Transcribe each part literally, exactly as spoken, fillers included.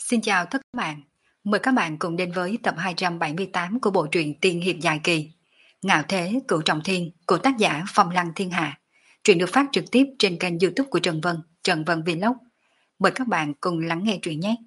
Xin chào tất cả các bạn. Mời các bạn cùng đến với tập hai trăm bảy mươi tám của bộ truyện tiên hiệp dài kỳ Ngạo Thế Cửu Trọng Thiên của tác giả Phong Lăng Thiên Hạ. Truyện được phát trực tiếp trên kênh YouTube của Trần Vân, Trần Vân Vlog. Mời các bạn cùng lắng nghe truyện nhé.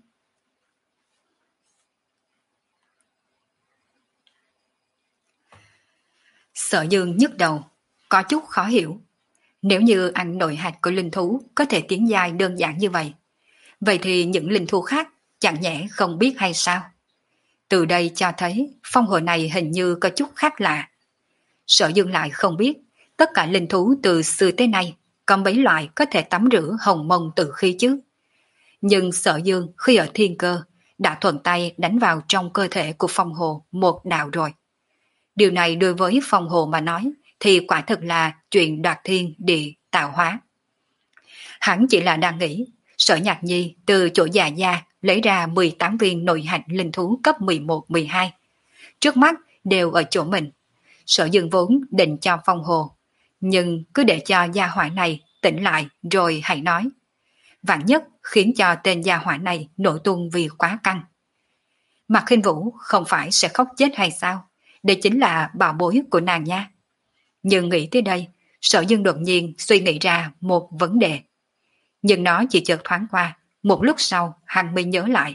Sở Dương nhức đầu, có chút khó hiểu. Nếu như anh nội hạch của linh thú có thể tiến dài đơn giản như vậy, vậy thì những linh thú khác chẳng nhẽ không biết hay sao? Từ đây cho thấy phong hồ này hình như có chút khác lạ. Sở Dương lại không biết tất cả linh thú từ xưa tới nay có mấy loại có thể tắm rửa hồng mông tự khí chứ. Nhưng Sở Dương khi ở thiên cơ đã thuận tay đánh vào trong cơ thể của phong hồ một đạo rồi. Điều này đối với phong hồ mà nói thì quả thực là chuyện đoạt thiên địa tạo hóa. Hắn chỉ là đang nghĩ Sở Nhạc Nhi từ chỗ già gia lấy ra mười tám viên nội hạch linh thú cấp mười một mười hai. Trước mắt đều ở chỗ mình. Sở Dương vốn định cho phong hồ, nhưng cứ để cho gia hỏa này tỉnh lại rồi hãy nói. Vạn nhất khiến cho tên gia hỏa này nổi tung vì quá căng. Mạc Khinh Vũ không phải sẽ khóc chết hay sao? Đây chính là bảo bối của nàng nha. Nhưng nghĩ tới đây, Sở Dương đột nhiên suy nghĩ ra một vấn đề. Nhưng nó chỉ chợt thoáng qua, một lúc sau hắn mới nhớ lại.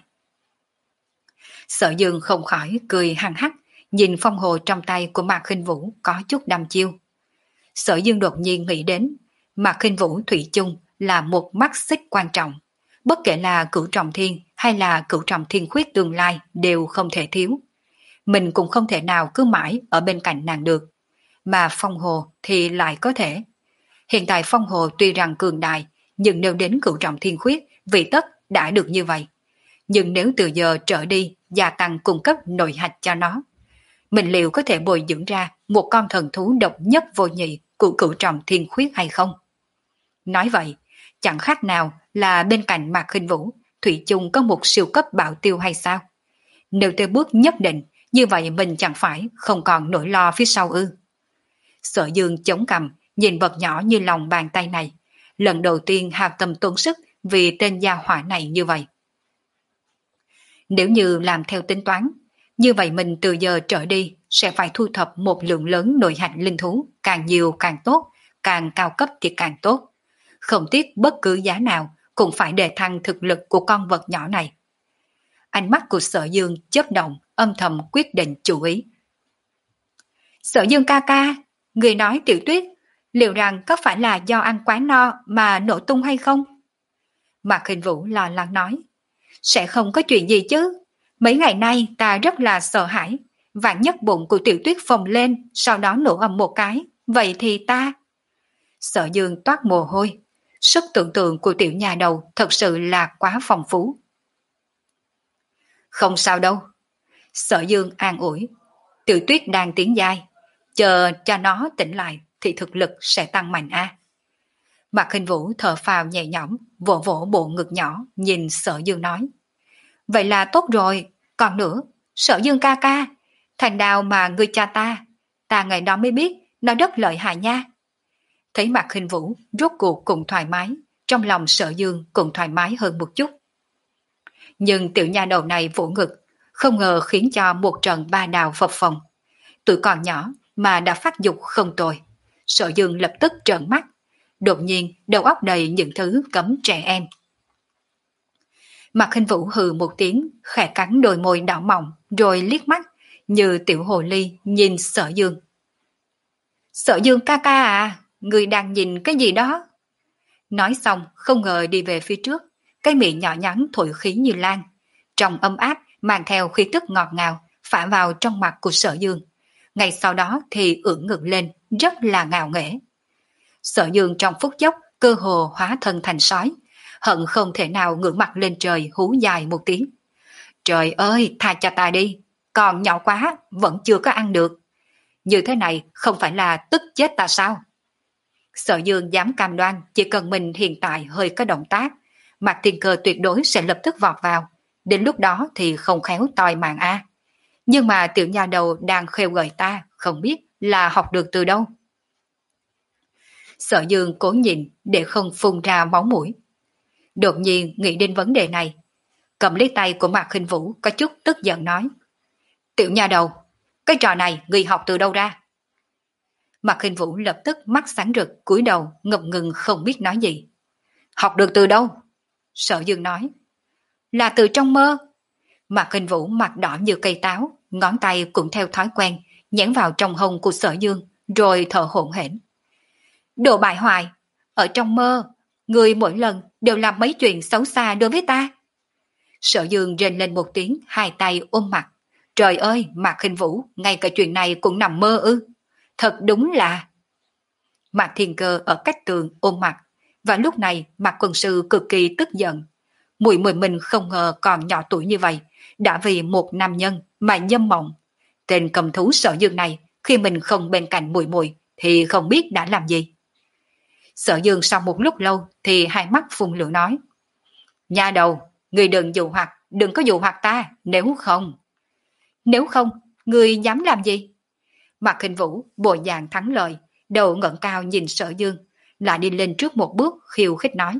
Sở Dương không khỏi cười hăng hắc, nhìn phong hồ trong tay của Mạc Khinh Vũ có chút đăm chiêu. Sở Dương đột nhiên nghĩ đến, Mạc Khinh Vũ thủy chung là một mắt xích quan trọng. Bất kể là Cửu Trọng Thiên hay là Cửu Trọng Thiên Khuyết tương lai đều không thể thiếu. Mình cũng không thể nào cứ mãi ở bên cạnh nàng được. Mà phong hồ thì lại có thể. Hiện tại phong hồ tuy rằng cường đại, nhưng nếu đến Cửu Trọng Thiên Khuyết, vị tất đã được như vậy. Nhưng nếu từ giờ trở đi gia tăng cung cấp nội hạch cho nó, mình liệu có thể bồi dưỡng ra một con thần thú độc nhất vô nhị của Cửu Trọng Thiên Khuyết hay không? Nói vậy, chẳng khác nào là bên cạnh Mạc Khinh Vũ, thủy chung có một siêu cấp bảo tiêu hay sao? Nếu tới bước nhất định, như vậy mình chẳng phải không còn nỗi lo phía sau ư? Sở Dương chống cằm, nhìn vật nhỏ như lòng bàn tay này, lần đầu tiên hao tâm tốn sức vì tên gia hỏa này như vậy. Nếu như làm theo tính toán, như vậy mình từ giờ trở đi sẽ phải thu thập một lượng lớn nội hạch linh thú, càng nhiều càng tốt, càng cao cấp thì càng tốt. Không tiếc bất cứ giá nào cũng phải đề thăng thực lực của con vật nhỏ này. Ánh mắt của Sở Dương chớp động, âm thầm quyết định chủ ý. Sở Dương ca ca, người nói Tiểu Tuyết, liệu rằng có phải là do ăn quá no mà nổ tung hay không? Mạc Khinh Vũ lo lắng nói. Sẽ không có chuyện gì chứ. Mấy ngày nay ta rất là sợ hãi. Vạn nhất bụng của Tiểu Tuyết phồng lên, sau đó nổ ầm một cái. Vậy thì ta... Sở Dương toát mồ hôi. Sức tưởng tượng của tiểu nhà đầu thật sự là quá phong phú. Không sao đâu. Sở Dương an ủi. Tiểu Tuyết đang tiến giai. Chờ cho nó tỉnh lại thì thực lực sẽ tăng mạnh a. À. Mạc Khinh Vũ thở phào nhẹ nhõm, vỗ vỗ bộ ngực nhỏ, nhìn Sở Dương nói. Vậy là tốt rồi, còn nữa, Sở Dương ca ca, thành đào mà người cha ta, ta ngày đó mới biết nó rất lợi hại nha. Thấy Mạc Khinh Vũ rốt cuộc cũng thoải mái, trong lòng Sở Dương cũng thoải mái hơn một chút. Nhưng tiểu nha đầu này vỗ ngực, không ngờ khiến cho một trận ba đào phập phồng. Tuổi còn nhỏ mà đã phát dục không tồi. Sở Dương lập tức trợn mắt, đột nhiên đầu óc đầy những thứ cấm trẻ em. Mạc Khinh Vũ hừ một tiếng, khẽ cắn đôi môi đỏ mọng, rồi liếc mắt như tiểu hồ ly nhìn Sở Dương. Sở Dương ca ca à, người đang nhìn cái gì đó? Nói xong không ngờ đi về phía trước, cái miệng nhỏ nhắn thổi khí như lan, trong ấm áp mang theo khí tức ngọt ngào phả vào trong mặt của Sở Dương. Ngay sau đó thì ưỡn ngực lên, rất là ngạo nghễ. Sở Dương trong phút chốc cơ hồ hóa thân thành sói, hận không thể nào ngửa mặt lên trời hú dài một tiếng. Trời ơi, tha cho ta đi, còn nhỏ quá, vẫn chưa có ăn được. Như thế này không phải là tức chết ta sao? Sở Dương dám cam đoan chỉ cần mình hiện tại hơi có động tác, Mạc Thiên Cơ tuyệt đối sẽ lập tức vọt vào. Đến lúc đó thì không khéo toi mạng a. Nhưng mà tiểu nhà đầu đang khêu gợi ta, không biết là học được từ đâu. Sở Dương cố nhìn để không phun ra máu mũi. Đột nhiên nghĩ đến vấn đề này. cầm lấy tay của Mạc Khinh Vũ có chút tức giận nói. Tiểu nha đầu, cái trò này người học từ đâu ra? Mạc Khinh Vũ lập tức mắt sáng rực cúi đầu ngập ngừng không biết nói gì. Học được từ đâu? Sở Dương nói. Là từ trong mơ. Mạc Khinh Vũ mặt đỏ như cây táo, ngón tay cũng theo thói quen nhét vào trong hông của Sở Dương, rồi thở hổn hển. Đồ bại hoại, ở trong mơ, người mỗi lần đều làm mấy chuyện xấu xa đối với ta. Sở Dương rên lên một tiếng, hai tay ôm mặt. Trời ơi, Mạc Khinh Vũ, ngay cả chuyện này cũng nằm mơ ư? Thật đúng là... Mạc Thiên Cơ ở cách tường ôm mặt, và lúc này Mạc Quân Sư cực kỳ tức giận. Muội muội mình không ngờ còn nhỏ tuổi như vậy, đã vì một nam nhân mà nhâm mộng. Tên cầm thú Sở Dương này, khi mình không bên cạnh muội muội thì không biết đã làm gì. Sở Dương sau một lúc lâu thì hai mắt phun lửa nói. Nha đầu, người đừng dụ hoặc, đừng có dụ hoặc ta, nếu không... Nếu không, người dám làm gì? Mạc Khinh Vũ bộ dạng thắng lợi, đầu ngẩng cao nhìn Sở Dương, lại đi lên trước một bước khiêu khích nói.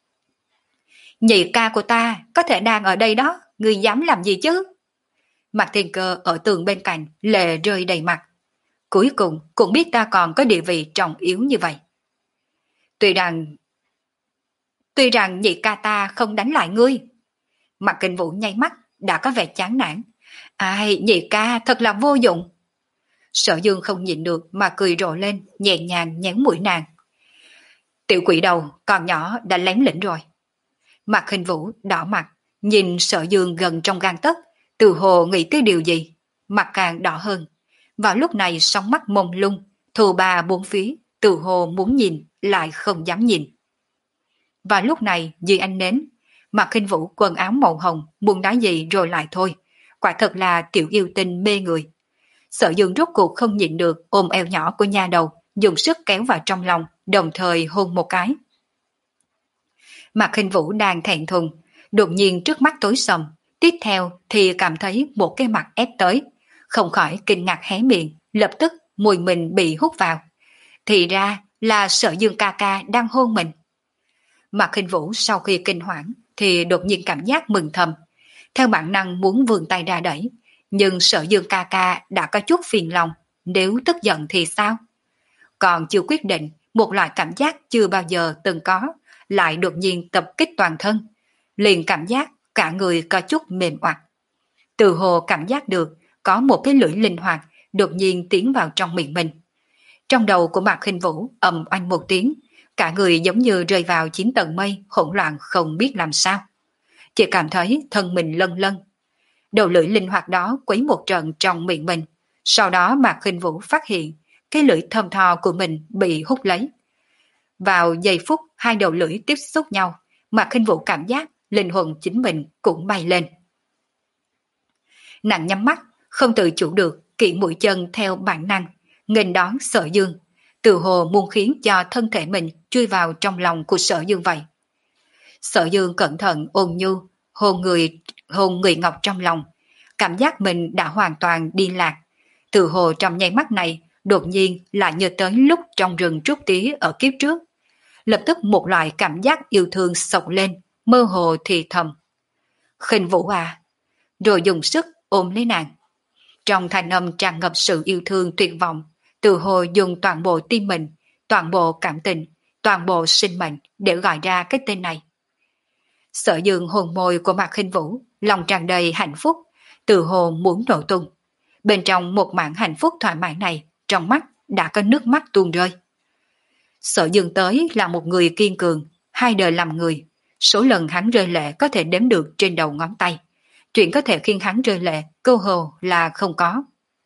Nhị ca của ta có thể đang ở đây đó, người dám làm gì chứ? Mạc Thiên Cơ ở tường bên cạnh lệ rơi đầy mặt. Cuối cùng cũng biết ta còn có địa vị trọng yếu như vậy. Tuy rằng Tuy rằng nhị ca ta không đánh lại ngươi. Mạc Khinh Vũ nháy mắt đã có vẻ chán nản. Ai, nhị ca thật là vô dụng. Sở Dương không nhịn được mà cười rộ lên, nhẹ nhàng nhéo mũi nàng. Tiểu quỷ đầu còn nhỏ đã lén lĩnh rồi. Mạc Khinh Vũ đỏ mặt, nhìn Sở Dương gần trong gang tấc, từ hồ nghĩ tới điều gì, mặt càng đỏ hơn. Vào lúc này sóng mắt mông lung, thù bà bốn phía, từ hồ muốn nhìn lại không dám nhìn. Và lúc này dưới ánh nến, Mạc Khinh Vũ quần áo màu hồng muốn nói gì rồi lại thôi, quả thật là tiểu yêu tinh mê người. Sở Dương rốt cuộc không nhịn được ôm eo nhỏ của nha đầu, dùng sức kéo vào trong lòng, đồng thời hôn một cái. Mạc Khinh Vũ đang thẹn thùng, đột nhiên trước mắt tối sầm, tiếp theo thì cảm thấy một cái mặt ép tới, không khỏi kinh ngạc hé miệng, lập tức mùi mình bị hút vào. Thì ra là Sở Dương ca ca đang hôn mình. Mạc Khinh Vũ sau khi kinh hoảng thì đột nhiên cảm giác mừng thầm, theo bản năng muốn vươn tay ra đẩy, nhưng Sở Dương ca ca đã có chút phiền lòng, nếu tức giận thì sao? Còn chưa quyết định, một loại cảm giác chưa bao giờ từng có, lại đột nhiên tập kích toàn thân, liền cảm giác cả người có chút mềm oặt. Từ hồ cảm giác được có một cái lưỡi linh hoạt đột nhiên tiến vào trong miệng mình. Trong đầu của Mạc Khinh Vũ ầm oanh một tiếng, cả người giống như rơi vào chín tầng mây, hỗn loạn không biết làm sao. Chỉ cảm thấy thân mình lân lân. Đầu lưỡi linh hoạt đó quấy một trận trong miệng mình, sau đó Mạc Khinh Vũ phát hiện cái lưỡi thơm tho của mình bị hút lấy. Vào giây phút hai đầu lưỡi tiếp xúc nhau, Mạc Khinh Vũ cảm giác linh hồn chính mình cũng bay lên. Nàng nhắm mắt, không tự chủ được, kỵ mũi chân theo bản năng, nghênh đón Sở Dương, từ hồ muốn khiến cho thân thể mình chui vào trong lòng của Sở Dương vậy. Sở Dương cẩn thận ôn nhu, hôn người, hôn người ngọc trong lòng, cảm giác mình đã hoàn toàn đi lạc. Từ hồ trong nháy mắt này, đột nhiên lại nhớ tới lúc trong rừng trúc tía ở kiếp trước. Lập tức một loại cảm giác yêu thương sộc lên, mơ hồ thì thầm. Khinh Vũ à, rồi dùng sức ôm lấy nàng. Trong thanh âm tràn ngập sự yêu thương tuyệt vọng, từ hồ dùng toàn bộ tim mình, toàn bộ cảm tình, toàn bộ sinh mệnh để gọi ra cái tên này. Sở Dương hồn môi của Mạc Khinh Vũ, lòng tràn đầy hạnh phúc, từ hồ muốn nổ tung. Bên trong một mảng hạnh phúc thoải mái này, trong mắt đã có nước mắt tuôn rơi. Sở Dương tới là một người kiên cường, hai đời làm người. Số lần hắn rơi lệ có thể đếm được trên đầu ngón tay. Chuyện có thể khiến hắn rơi lệ, cơ hồ là không có.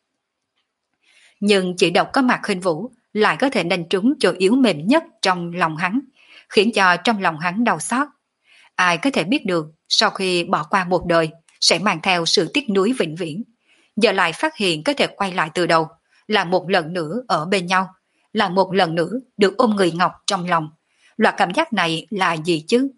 Nhưng chỉ độc có Mạc Khinh Vũ lại có thể đánh trúng chỗ yếu mềm nhất trong lòng hắn, khiến cho trong lòng hắn đau xót. Ai có thể biết được sau khi bỏ qua một đời sẽ mang theo sự tiếc nuối vĩnh viễn. Giờ lại phát hiện có thể quay lại từ đầu, là một lần nữa ở bên nhau, là một lần nữa được ôm người ngọc trong lòng. Loại cảm giác này là gì chứ?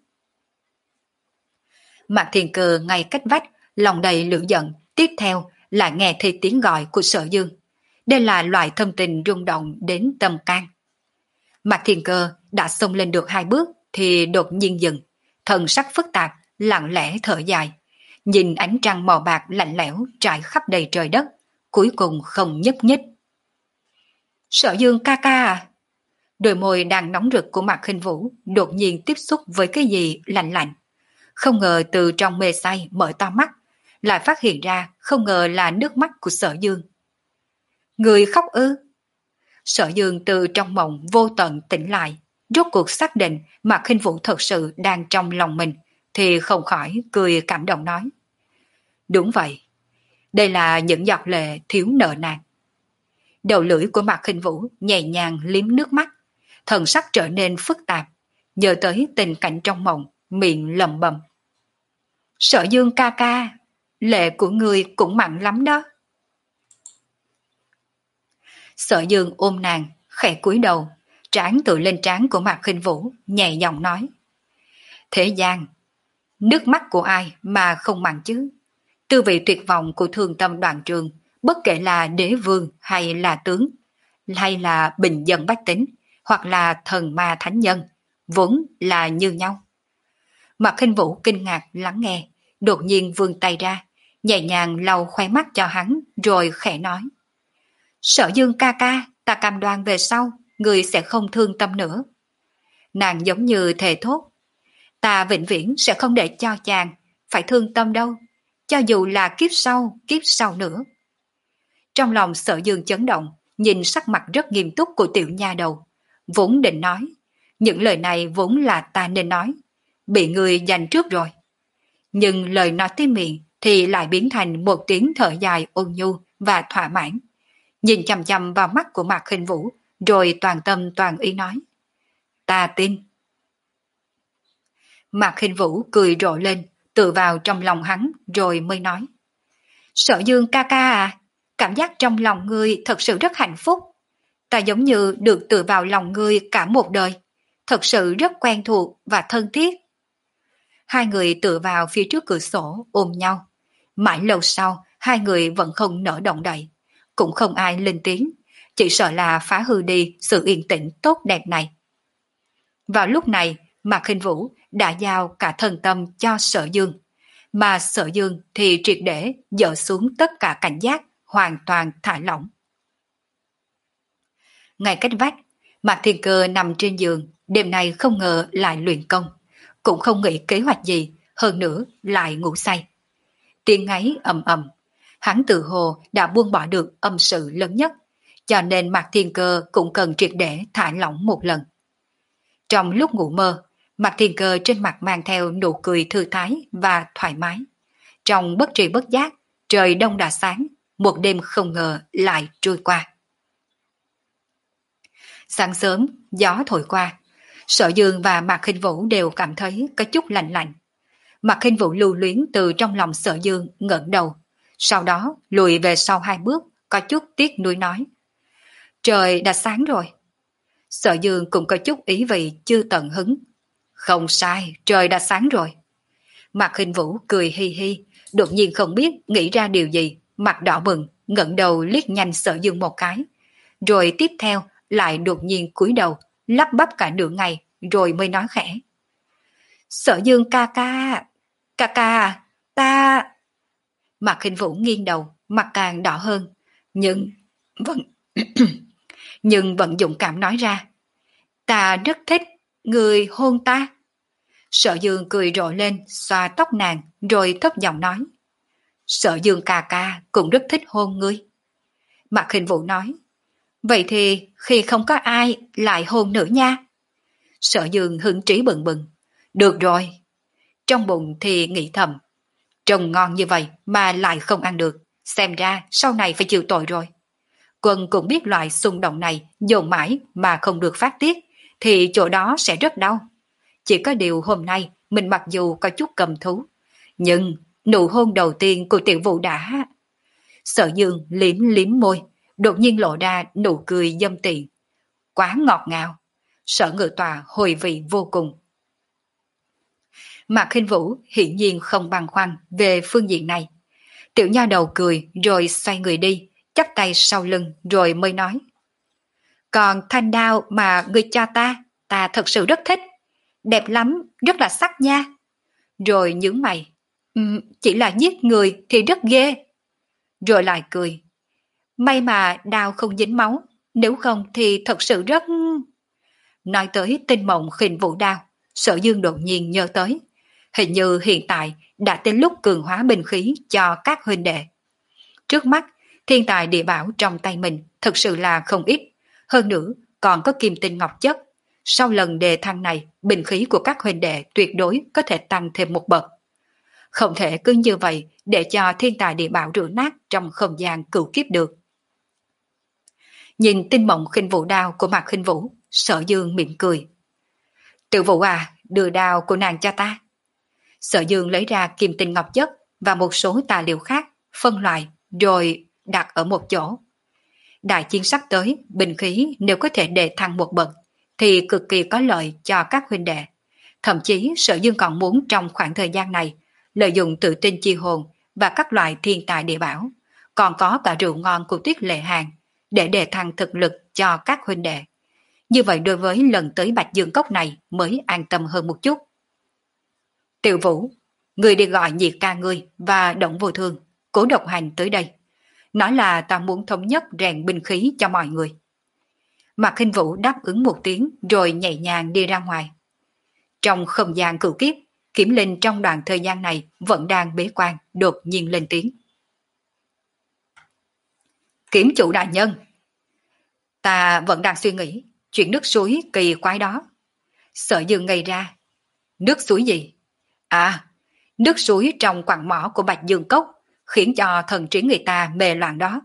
Mạc Thiên Cơ ngay cách vách, lòng đầy lửa giận, tiếp theo lại nghe thấy tiếng gọi của Sở Dương. Đây là loại thâm tình rung động đến tâm can. Mạc Thiên Cơ đã xông lên được hai bước thì đột nhiên dừng, thần sắc phức tạp, lặng lẽ thở dài, nhìn ánh trăng màu bạc lạnh lẽo trải khắp đầy trời đất, cuối cùng không nhúc nhích. Sở Dương ca ca à? Đôi môi đang nóng rực của Mạc Khinh Vũ đột nhiên tiếp xúc với cái gì lạnh lạnh. Không ngờ từ trong mê say mở to mắt, lại phát hiện ra không ngờ là nước mắt của Sở Dương. Người khóc ư? Sở Dương từ trong mộng vô tận tỉnh lại, rốt cuộc xác định Mạc Khinh Vũ thật sự đang trong lòng mình, thì không khỏi cười cảm động nói. Đúng vậy, đây là những giọt lệ thiếu nợ nàn. Đầu lưỡi của Mạc Khinh Vũ nhẹ nhàng liếm nước mắt, thần sắc trở nên phức tạp, nhớ tới tình cảnh trong mộng, miệng lẩm bẩm. Sở Dương ca ca, lệ của người cũng mặn lắm đó. Sở Dương ôm nàng, khẽ cúi đầu, trán tựa lên trán của Mạc Khinh Vũ, nhẹ giọng nói. Thế gian, nước mắt của ai mà không mặn chứ? Tư vị tuyệt vọng của Thương Tâm Đoàn Trường, bất kể là đế vương hay là tướng, hay là bình dân bách tính, hoặc là thần ma thánh nhân, vốn là như nhau. Mạc Khinh Vũ kinh ngạc lắng nghe, đột nhiên vươn tay ra, nhẹ nhàng lau khóe mắt cho hắn, rồi khẽ nói. Sở Dương ca ca, ta cam đoan về sau, người sẽ không thương tâm nữa. Nàng giống như thề thốt. Ta vĩnh viễn sẽ không để cho chàng phải thương tâm đâu, cho dù là kiếp sau, kiếp sau nữa. Trong lòng Sở Dương chấn động, nhìn sắc mặt rất nghiêm túc của tiểu nha đầu, vốn định nói. Những lời này vốn là ta nên nói, bị người giành trước rồi. Nhưng lời nói tới miệng thì lại biến thành một tiếng thở dài ôn nhu và thỏa mãn. Nhìn chằm chằm vào mắt của Mạc Khinh Vũ, rồi toàn tâm toàn ý nói. Ta tin. Mạc Khinh Vũ cười rộ lên, tựa vào trong lòng hắn, rồi mới nói. Sở Dương ca ca à, cảm giác trong lòng ngươi thật sự rất hạnh phúc. Ta giống như được tựa vào lòng ngươi cả một đời, thật sự rất quen thuộc và thân thiết. Hai người tựa vào phía trước cửa sổ ôm nhau. Mãi lâu sau, hai người vẫn không nở động đậy, cũng không ai lên tiếng, chỉ sợ là phá hư đi sự yên tĩnh tốt đẹp này. Vào lúc này, Mạc Khinh Vũ đã giao cả thân tâm cho Sở Dương, mà Sở Dương thì triệt để dỡ xuống tất cả cảnh giác, hoàn toàn thả lỏng. Ngay cách vách, Mạc Thiên Cơ nằm trên giường, đêm nay không ngờ lại luyện công, cũng không nghĩ kế hoạch gì, hơn nữa lại ngủ say. Tiếng ngáy ầm ầm, hắn tự hồ đã buông bỏ được âm sự lớn nhất, cho nên Mạc Thiên Cơ cũng cần triệt để thả lỏng một lần. Trong lúc ngủ mơ, Mạc Thiên Cơ trên mặt mang theo nụ cười thư thái và thoải mái. Trong bất tri bất giác, trời đông đã sáng, một đêm không ngờ lại trôi qua. Sáng sớm, gió thổi qua, Sở Dương và Mạc Khinh Vũ đều cảm thấy có chút lạnh lạnh. Mạc Khinh Vũ lưu luyến từ trong lòng Sở Dương ngẩng đầu, sau đó lùi về sau hai bước, có chút tiếc nuối nói. Trời đã sáng rồi. Sở Dương cũng có chút ý vị chưa tận hứng. Không sai, trời đã sáng rồi. Mạc Khinh Vũ cười hi hi, đột nhiên không biết nghĩ ra điều gì, mặt đỏ bừng, ngẩng đầu liếc nhanh Sở Dương một cái, rồi tiếp theo lại đột nhiên cúi đầu, lắp bắp cả nửa ngày, rồi mới nói khẽ. Sở Dương ca ca, ca ca, ta... Mạc Khinh Vũ nghiêng đầu, mặt càng đỏ hơn, nhưng vẫn nhưng vẫn dũng cảm nói ra. Ta rất thích người hôn ta. Sở Dương cười rộ lên, xoa tóc nàng, rồi thấp giọng nói. Sở Dương ca ca cũng rất thích hôn ngươi. Mạc Khinh Vũ nói. Vậy thì khi không có ai lại hôn nữa nha. Sở Dương hứng trí bừng bừng. Được rồi. Trong bụng thì nghĩ thầm. Trông ngon như vậy mà lại không ăn được, xem ra sau này phải chịu tội rồi. Quân cũng biết loại xung động này dồn mãi mà không được phát tiết, thì chỗ đó sẽ rất đau. Chỉ có điều hôm nay mình mặc dù có chút cầm thú, nhưng nụ hôn đầu tiên của Tiểu Vũ đã... Sở Dương liếm liếm môi, đột nhiên lộ ra nụ cười dâm tiện. Quá ngọt ngào. Sở Ngự Tòa hồi vị vô cùng. Mạc Khinh Vũ hiển nhiên không băn khoăn về phương diện này. Tiểu nha đầu cười rồi xoay người đi, chắp tay sau lưng rồi mới nói. Còn thanh đao mà ngươi cho ta, ta thật sự rất thích. Đẹp lắm, rất là sắc nha. Rồi nhướng mày. Ừm, chỉ là giết người thì rất ghê. Rồi lại cười. May mà đao không dính máu, nếu không thì thật sự rất... Nói tới tinh mộng khinh vũ đao, Sở Dương đột nhiên nhớ tới. Hình như hiện tại đã đến lúc cường hóa binh khí cho các huynh đệ. Trước mắt, thiên tài địa bảo trong tay mình thực sự là không ít. Hơn nữa, còn có kim tinh ngọc chất. Sau lần đề thăng này, binh khí của các huynh đệ tuyệt đối có thể tăng thêm một bậc. Không thể cứ như vậy để cho thiên tài địa bảo rửa nát trong không gian cửu kiếp được. Nhìn tinh mộng khinh vũ đao của Mạc Khinh Vũ, Sở Dương mỉm cười. Tiểu Vũ à, đưa đao của nàng cho ta. Sở Dương lấy ra kim tinh ngọc chất và một số tài liệu khác, phân loại, rồi đặt ở một chỗ. Đại chiến sắp tới, binh khí nếu có thể đề thăng một bậc, thì cực kỳ có lợi cho các huynh đệ. Thậm chí Sở Dương còn muốn trong khoảng thời gian này, lợi dụng tự tin chi hồn và các loại thiên tài địa bảo, còn có cả rượu ngon của Tuyết Lệ Hàng, để đề thăng thực lực cho các huynh đệ. Như vậy đối với lần tới Bạch Dương Cốc này mới an tâm hơn một chút. Tiểu Vũ, người đi gọi Nhiệt ca ngươi và Động Vô Thương, Cố Độc Hành tới đây. Nói là ta muốn thống nhất rèn binh khí cho mọi người. Mạc Khinh Vũ đáp ứng một tiếng rồi nhẹ nhàng đi ra ngoài. Trong không gian cửu kiếp, Kiểm Linh trong đoạn thời gian này vẫn đang bế quan, đột nhiên lên tiếng. Kiểm chủ đại nhân, ta vẫn đang suy nghĩ chuyện nước suối kỳ quái đó. Sở Dương ngây ra. Nước suối gì? À, nước suối trong quặng mỏ của Bạch Dương Cốc khiến cho thần trí người ta mê loạn đó.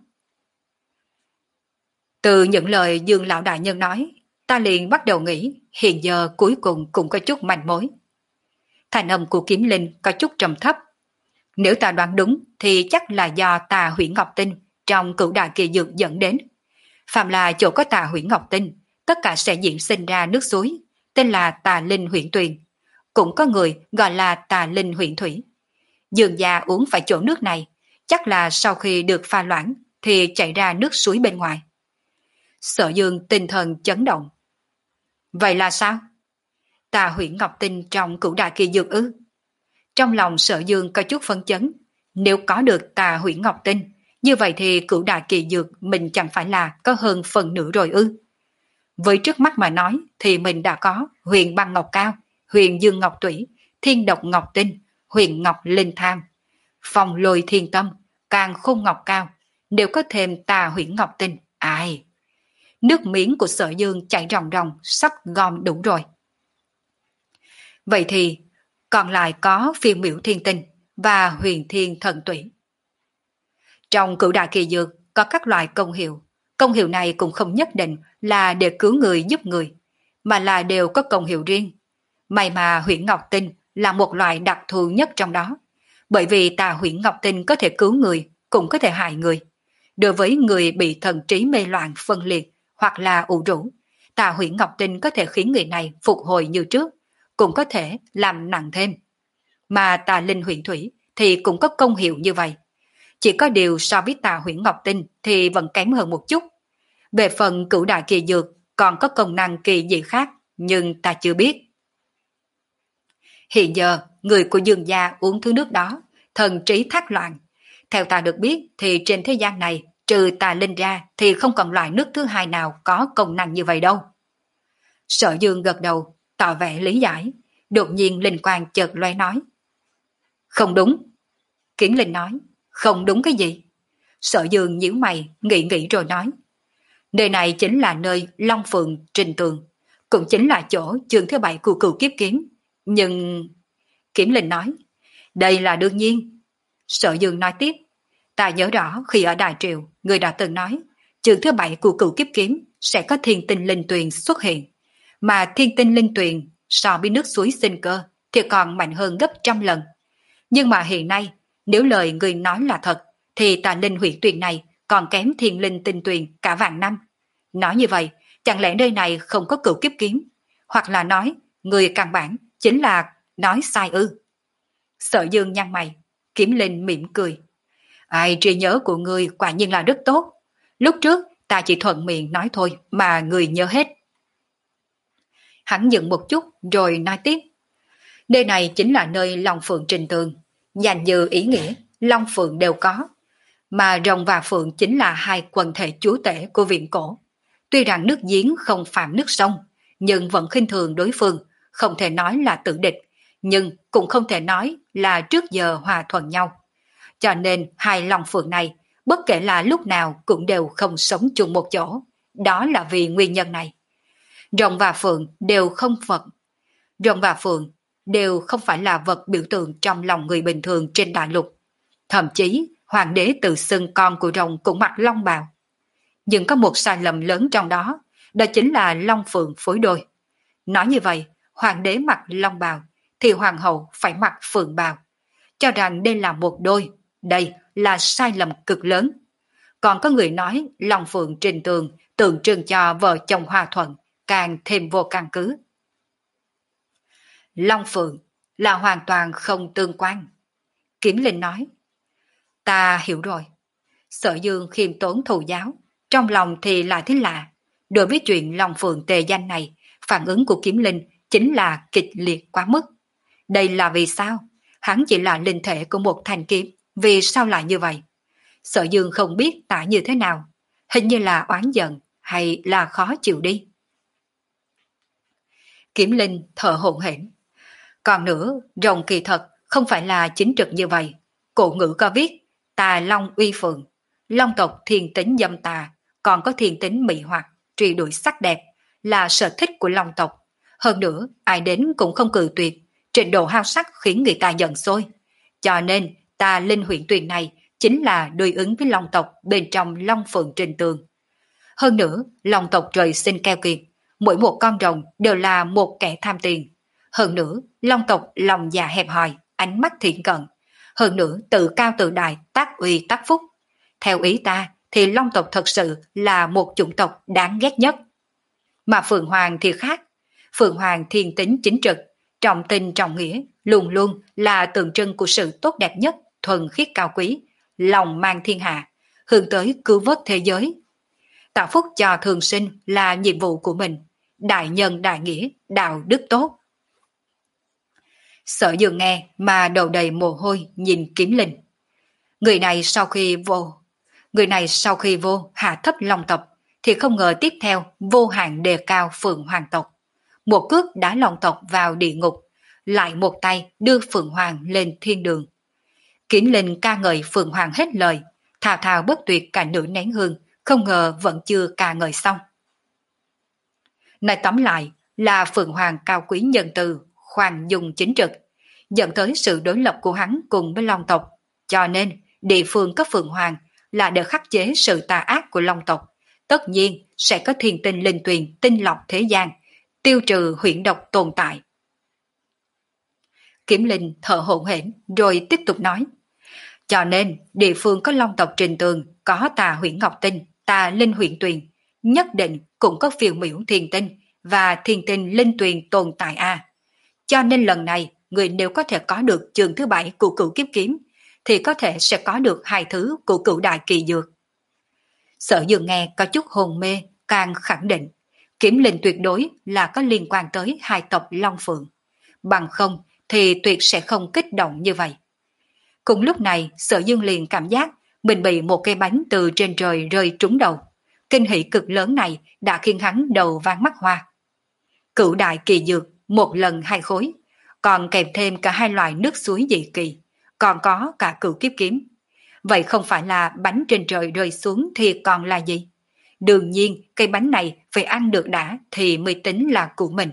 Từ những lời Dương lão đại nhân nói, ta liền bắt đầu nghĩ hiện giờ cuối cùng cũng có chút manh mối. Thành âm của Kiếm Linh có chút trầm thấp. Nếu ta đoán đúng thì chắc là do tà Hủy Ngọc Tinh trong cửu đại kỳ dược dẫn đến. Phạm là chỗ có tà Hủy Ngọc Tinh, tất cả sẽ diễn sinh ra nước suối, tên là tà linh huyện tuyền. Cũng có người gọi là tà linh huyện thủy. Dương gia uống phải chỗ nước này, chắc là sau khi được pha loãng thì chảy ra nước suối bên ngoài. Sở Dương tinh thần chấn động. Vậy là sao? Tà Hủy Ngọc Tinh trong cửu đại kỳ dược ư? Trong lòng Sở Dương có chút phân chấn. Nếu có được tà Hủy Ngọc Tinh, như vậy thì cửu đại kỳ dược mình chẳng phải là có hơn phần nửa rồi ư? Với trước mắt mà nói thì mình đã có huyền băng ngọc cao, huyền dương ngọc tủy, thiên độc ngọc tinh, huyền ngọc linh tham, phong lôi thiên tâm, càng khôn ngọc cao, đều có thêm tà Hủy Ngọc Tinh. Ai? Nước miếng của Sở Dương chảy ròng ròng, sắp gom đủ rồi. Vậy thì còn lại có phiêu miểu thiên tinh và huyền thiên thần tủy. Trong cửu đại kỳ dược có các loại công hiệu. Công hiệu này cũng không nhất định là để cứu người giúp người, mà là đều có công hiệu riêng. May mà Hủy Ngọc Tinh là một loại đặc thù nhất trong đó. Bởi vì tà Hủy Ngọc Tinh có thể cứu người, cũng có thể hại người. Đối với người bị thần trí mê loạn phân liệt hoặc là ủ rũ, tà Hủy Ngọc Tinh có thể khiến người này phục hồi như trước, cũng có thể làm nặng thêm. Mà tà linh huyền thủy thì cũng có công hiệu như vậy. Chỉ có điều so với tà Hủy Ngọc Tinh thì vẫn kém hơn một chút. Về phần cửu đại kỳ dược còn có công năng kỳ dị khác, nhưng ta chưa biết. Hiện giờ, người của Dương gia uống thứ nước đó, thần trí thác loạn. Theo ta được biết thì trên thế gian này, trừ tà linh ra thì không còn loại nước thứ hai nào có công năng như vậy đâu. Sở Dương gật đầu, tỏ vẻ lý giải, đột nhiên linh quang chợt lóe nói. Không đúng. Kiến Linh nói, không đúng cái gì? Sở Dương nhíu mày, nghĩ nghĩ rồi nói. Nơi này chính là nơi Long Phượng Trình Tường, cũng chính là chỗ chương thứ bảy của cửu kiếp kiếm. Nhưng... Kiểm Linh nói, đây là đương nhiên. Sở Dương nói tiếp, ta nhớ rõ khi ở Đại Triều, người đã từng nói, chương thứ bảy của cửu kiếp kiếm sẽ có thiên tinh linh tuyền xuất hiện. Mà thiên tinh linh tuyền so với nước suối sinh cơ thì còn mạnh hơn gấp trăm lần. Nhưng mà hiện nay, nếu lời người nói là thật, thì tà linh huyện tuyền này còn kém thiên linh tinh tuyền cả vạn năm. Nói như vậy, chẳng lẽ nơi này không có cửu kiếp kiếm? Hoặc là nói, người căn bản chính là nói sai ư? Sở Dương nhăn mày, Kiếm Linh mỉm cười. Ai, trí nhớ của người quả nhiên là rất tốt. Lúc trước ta chỉ thuận miệng nói thôi mà người nhớ hết. Hắn dừng một chút rồi nói tiếp. Nơi này chính là nơi Long Phượng Trình Tường. Dành như ý nghĩa, Long Phượng đều có, mà Rồng và Phượng chính là hai quần thể chúa tể của viễn cổ. Tuy rằng nước giếng không phạm nước sông, nhưng vẫn khinh thường đối phương, không thể nói là tử địch, nhưng cũng không thể nói là trước giờ hòa thuận nhau. Cho nên hai Long Phượng này, bất kể là lúc nào cũng đều không sống chung một chỗ, đó là vì nguyên nhân này. Rồng và Phượng đều không Phật. Rồng và Phượng đều không phải là vật biểu tượng trong lòng người bình thường trên đại lục. Thậm chí, hoàng đế tự xưng con của rồng cũng mặc long bào. Nhưng có một sai lầm lớn trong đó, đó chính là Long Phượng phối đôi. Nói như vậy, hoàng đế mặc long bào, thì hoàng hậu phải mặc phượng bào. Cho rằng đây là một đôi, đây là sai lầm cực lớn. Còn có người nói Long Phượng trình tường tượng trưng cho vợ chồng hòa thuận, càng thêm vô căn cứ. Long Phượng là hoàn toàn không tương quan. Kiếm Linh nói, ta hiểu rồi. Sở Dương khiêm tốn thù giáo, trong lòng thì lại thấy lạ. Đối với chuyện Long Phượng tề danh này, phản ứng của Kiếm Linh chính là kịch liệt quá mức. Đây là vì sao? Hắn chỉ là linh thể của một thanh kiếm, vì sao lại như vậy? Sở Dương không biết tả như thế nào, hình như là oán giận hay là khó chịu đi. Kiếm Linh thở hổn hển. Còn nữa, rồng kỳ thật không phải là chính trực như vậy. Cổ ngữ có viết, tà long uy phượng, long tộc thiên tính dâm tà, còn có thiên tính mị hoặc, truy đuổi sắc đẹp, là sở thích của long tộc. Hơn nữa, ai đến cũng không cự tuyệt, trình độ hao sắc khiến người ta giận sôi. Cho nên, tà linh huyện tuyền này chính là đối ứng với long tộc bên trong long phượng trình tường. Hơn nữa, long tộc trời sinh keo kiệt, mỗi một con rồng đều là một kẻ tham tiền. Hơn nữa, long tộc lòng dạ hẹp hòi, ánh mắt thiện cận. Hơn nữa, tự cao tự đại, tác uy tác phúc. Theo ý ta, thì long tộc thật sự là một chủng tộc đáng ghét nhất. Mà Phượng Hoàng thì khác. Phượng Hoàng thiên tính chính trực, trọng tình trọng nghĩa, luôn luôn là tượng trưng của sự tốt đẹp nhất, thuần khiết cao quý, lòng mang thiên hạ, hướng tới cứu vớt thế giới. Tạo phúc cho thường sinh là nhiệm vụ của mình, đại nhân đại nghĩa, đạo đức tốt. Sở Dương nghe mà đầu đầy mồ hôi nhìn Kiếm Linh. Người này sau khi vô, người này sau khi vô hạ thấp long tộc, thì không ngờ tiếp theo vô hạn đề cao Phượng Hoàng tộc. Một cước đá long tộc vào địa ngục, lại một tay đưa Phượng Hoàng lên thiên đường. Kiếm Linh ca ngợi Phượng Hoàng hết lời, thao thao bất tuyệt cả nửa nén hương, không ngờ vẫn chưa ca ngợi xong. Nói tóm lại là Phượng Hoàng cao quý nhân từ, khoan dung chính trực, dẫn tới sự đối lập của hắn cùng với long tộc. Cho nên địa phương có Phượng Hoàng là để khắc chế sự tà ác của long tộc. Tất nhiên sẽ có thiên tinh linh tuyền tinh lọc thế gian, tiêu trừ huyễn độc tồn tại. Kiếm Linh thở hổn hển rồi tiếp tục nói. Cho nên địa phương có long tộc trình tường, có tà huyễn ngọc tinh, tà linh huyễn tuyền, nhất định cũng có phiêu miểu thiên tinh và thiên tinh linh tuyền tồn tại a. À. Cho nên lần này người nếu có thể có được chương thứ bảy của cửu kiếp kiếm, thì có thể sẽ có được hai thứ của cửu đại kỳ dược. Sở Dương nghe có chút hồn mê, càng khẳng định Kiếm Linh tuyệt đối là có liên quan tới hai tộc Long Phượng. Bằng không thì tuyệt sẽ không kích động như vậy. Cùng lúc này, Sở Dương liền cảm giác mình bị một cây bánh từ trên trời rơi trúng đầu. Kinh hỉ cực lớn này đã khiến hắn đầu váng mắt hoa. Cửu đại kỳ dược, một lần hai khối, còn kèm thêm cả hai loại nước suối dị kỳ, còn có cả cửu kiếp kiếm. Vậy không phải là bánh trên trời rơi xuống thì còn là gì? Đương nhiên cây bánh này phải ăn được đã thì mới tính là của mình.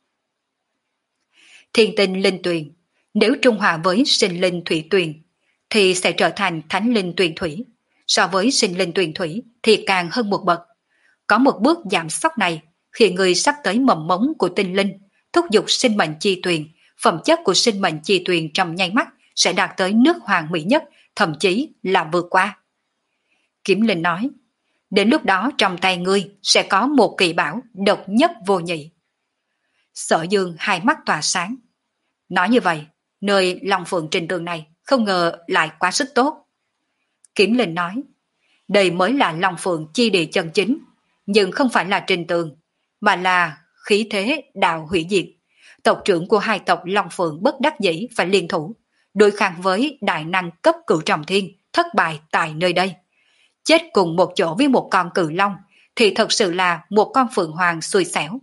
Thiên tinh linh tuyền, nếu trung hòa với sinh linh thủy tuyền thì sẽ trở thành thánh linh tuyền thủy. So với sinh linh tuyền thủy thì càng hơn một bậc. Có một bước giảm sóc này khi người sắp tới mầm mống của tinh linh, thúc giục sinh mệnh chi tuyền, phẩm chất của sinh mệnh chi tuyền trong nháy mắt sẽ đạt tới nước hoàng mỹ nhất, thậm chí là vượt qua. Kiếm Linh nói, đến lúc đó trong tay ngươi sẽ có một kỳ bảo độc nhất vô nhị. Sở Dương hai mắt tỏa sáng. Nói như vậy, nơi Long Phượng trình tường này không ngờ lại quá sức tốt. Kiếm Linh nói, đây mới là Long Phượng chi địa chân chính, nhưng không phải là trình tường, mà là khí thế đạo hủy diệt. Tộc trưởng của hai tộc Long Phượng bất đắc dĩ phải liên thủ, đối kháng với đại năng cấp cửu trọng thiên, thất bại tại nơi đây. Chết cùng một chỗ với một con cự long thì thật sự là một con phượng hoàng xui xẻo.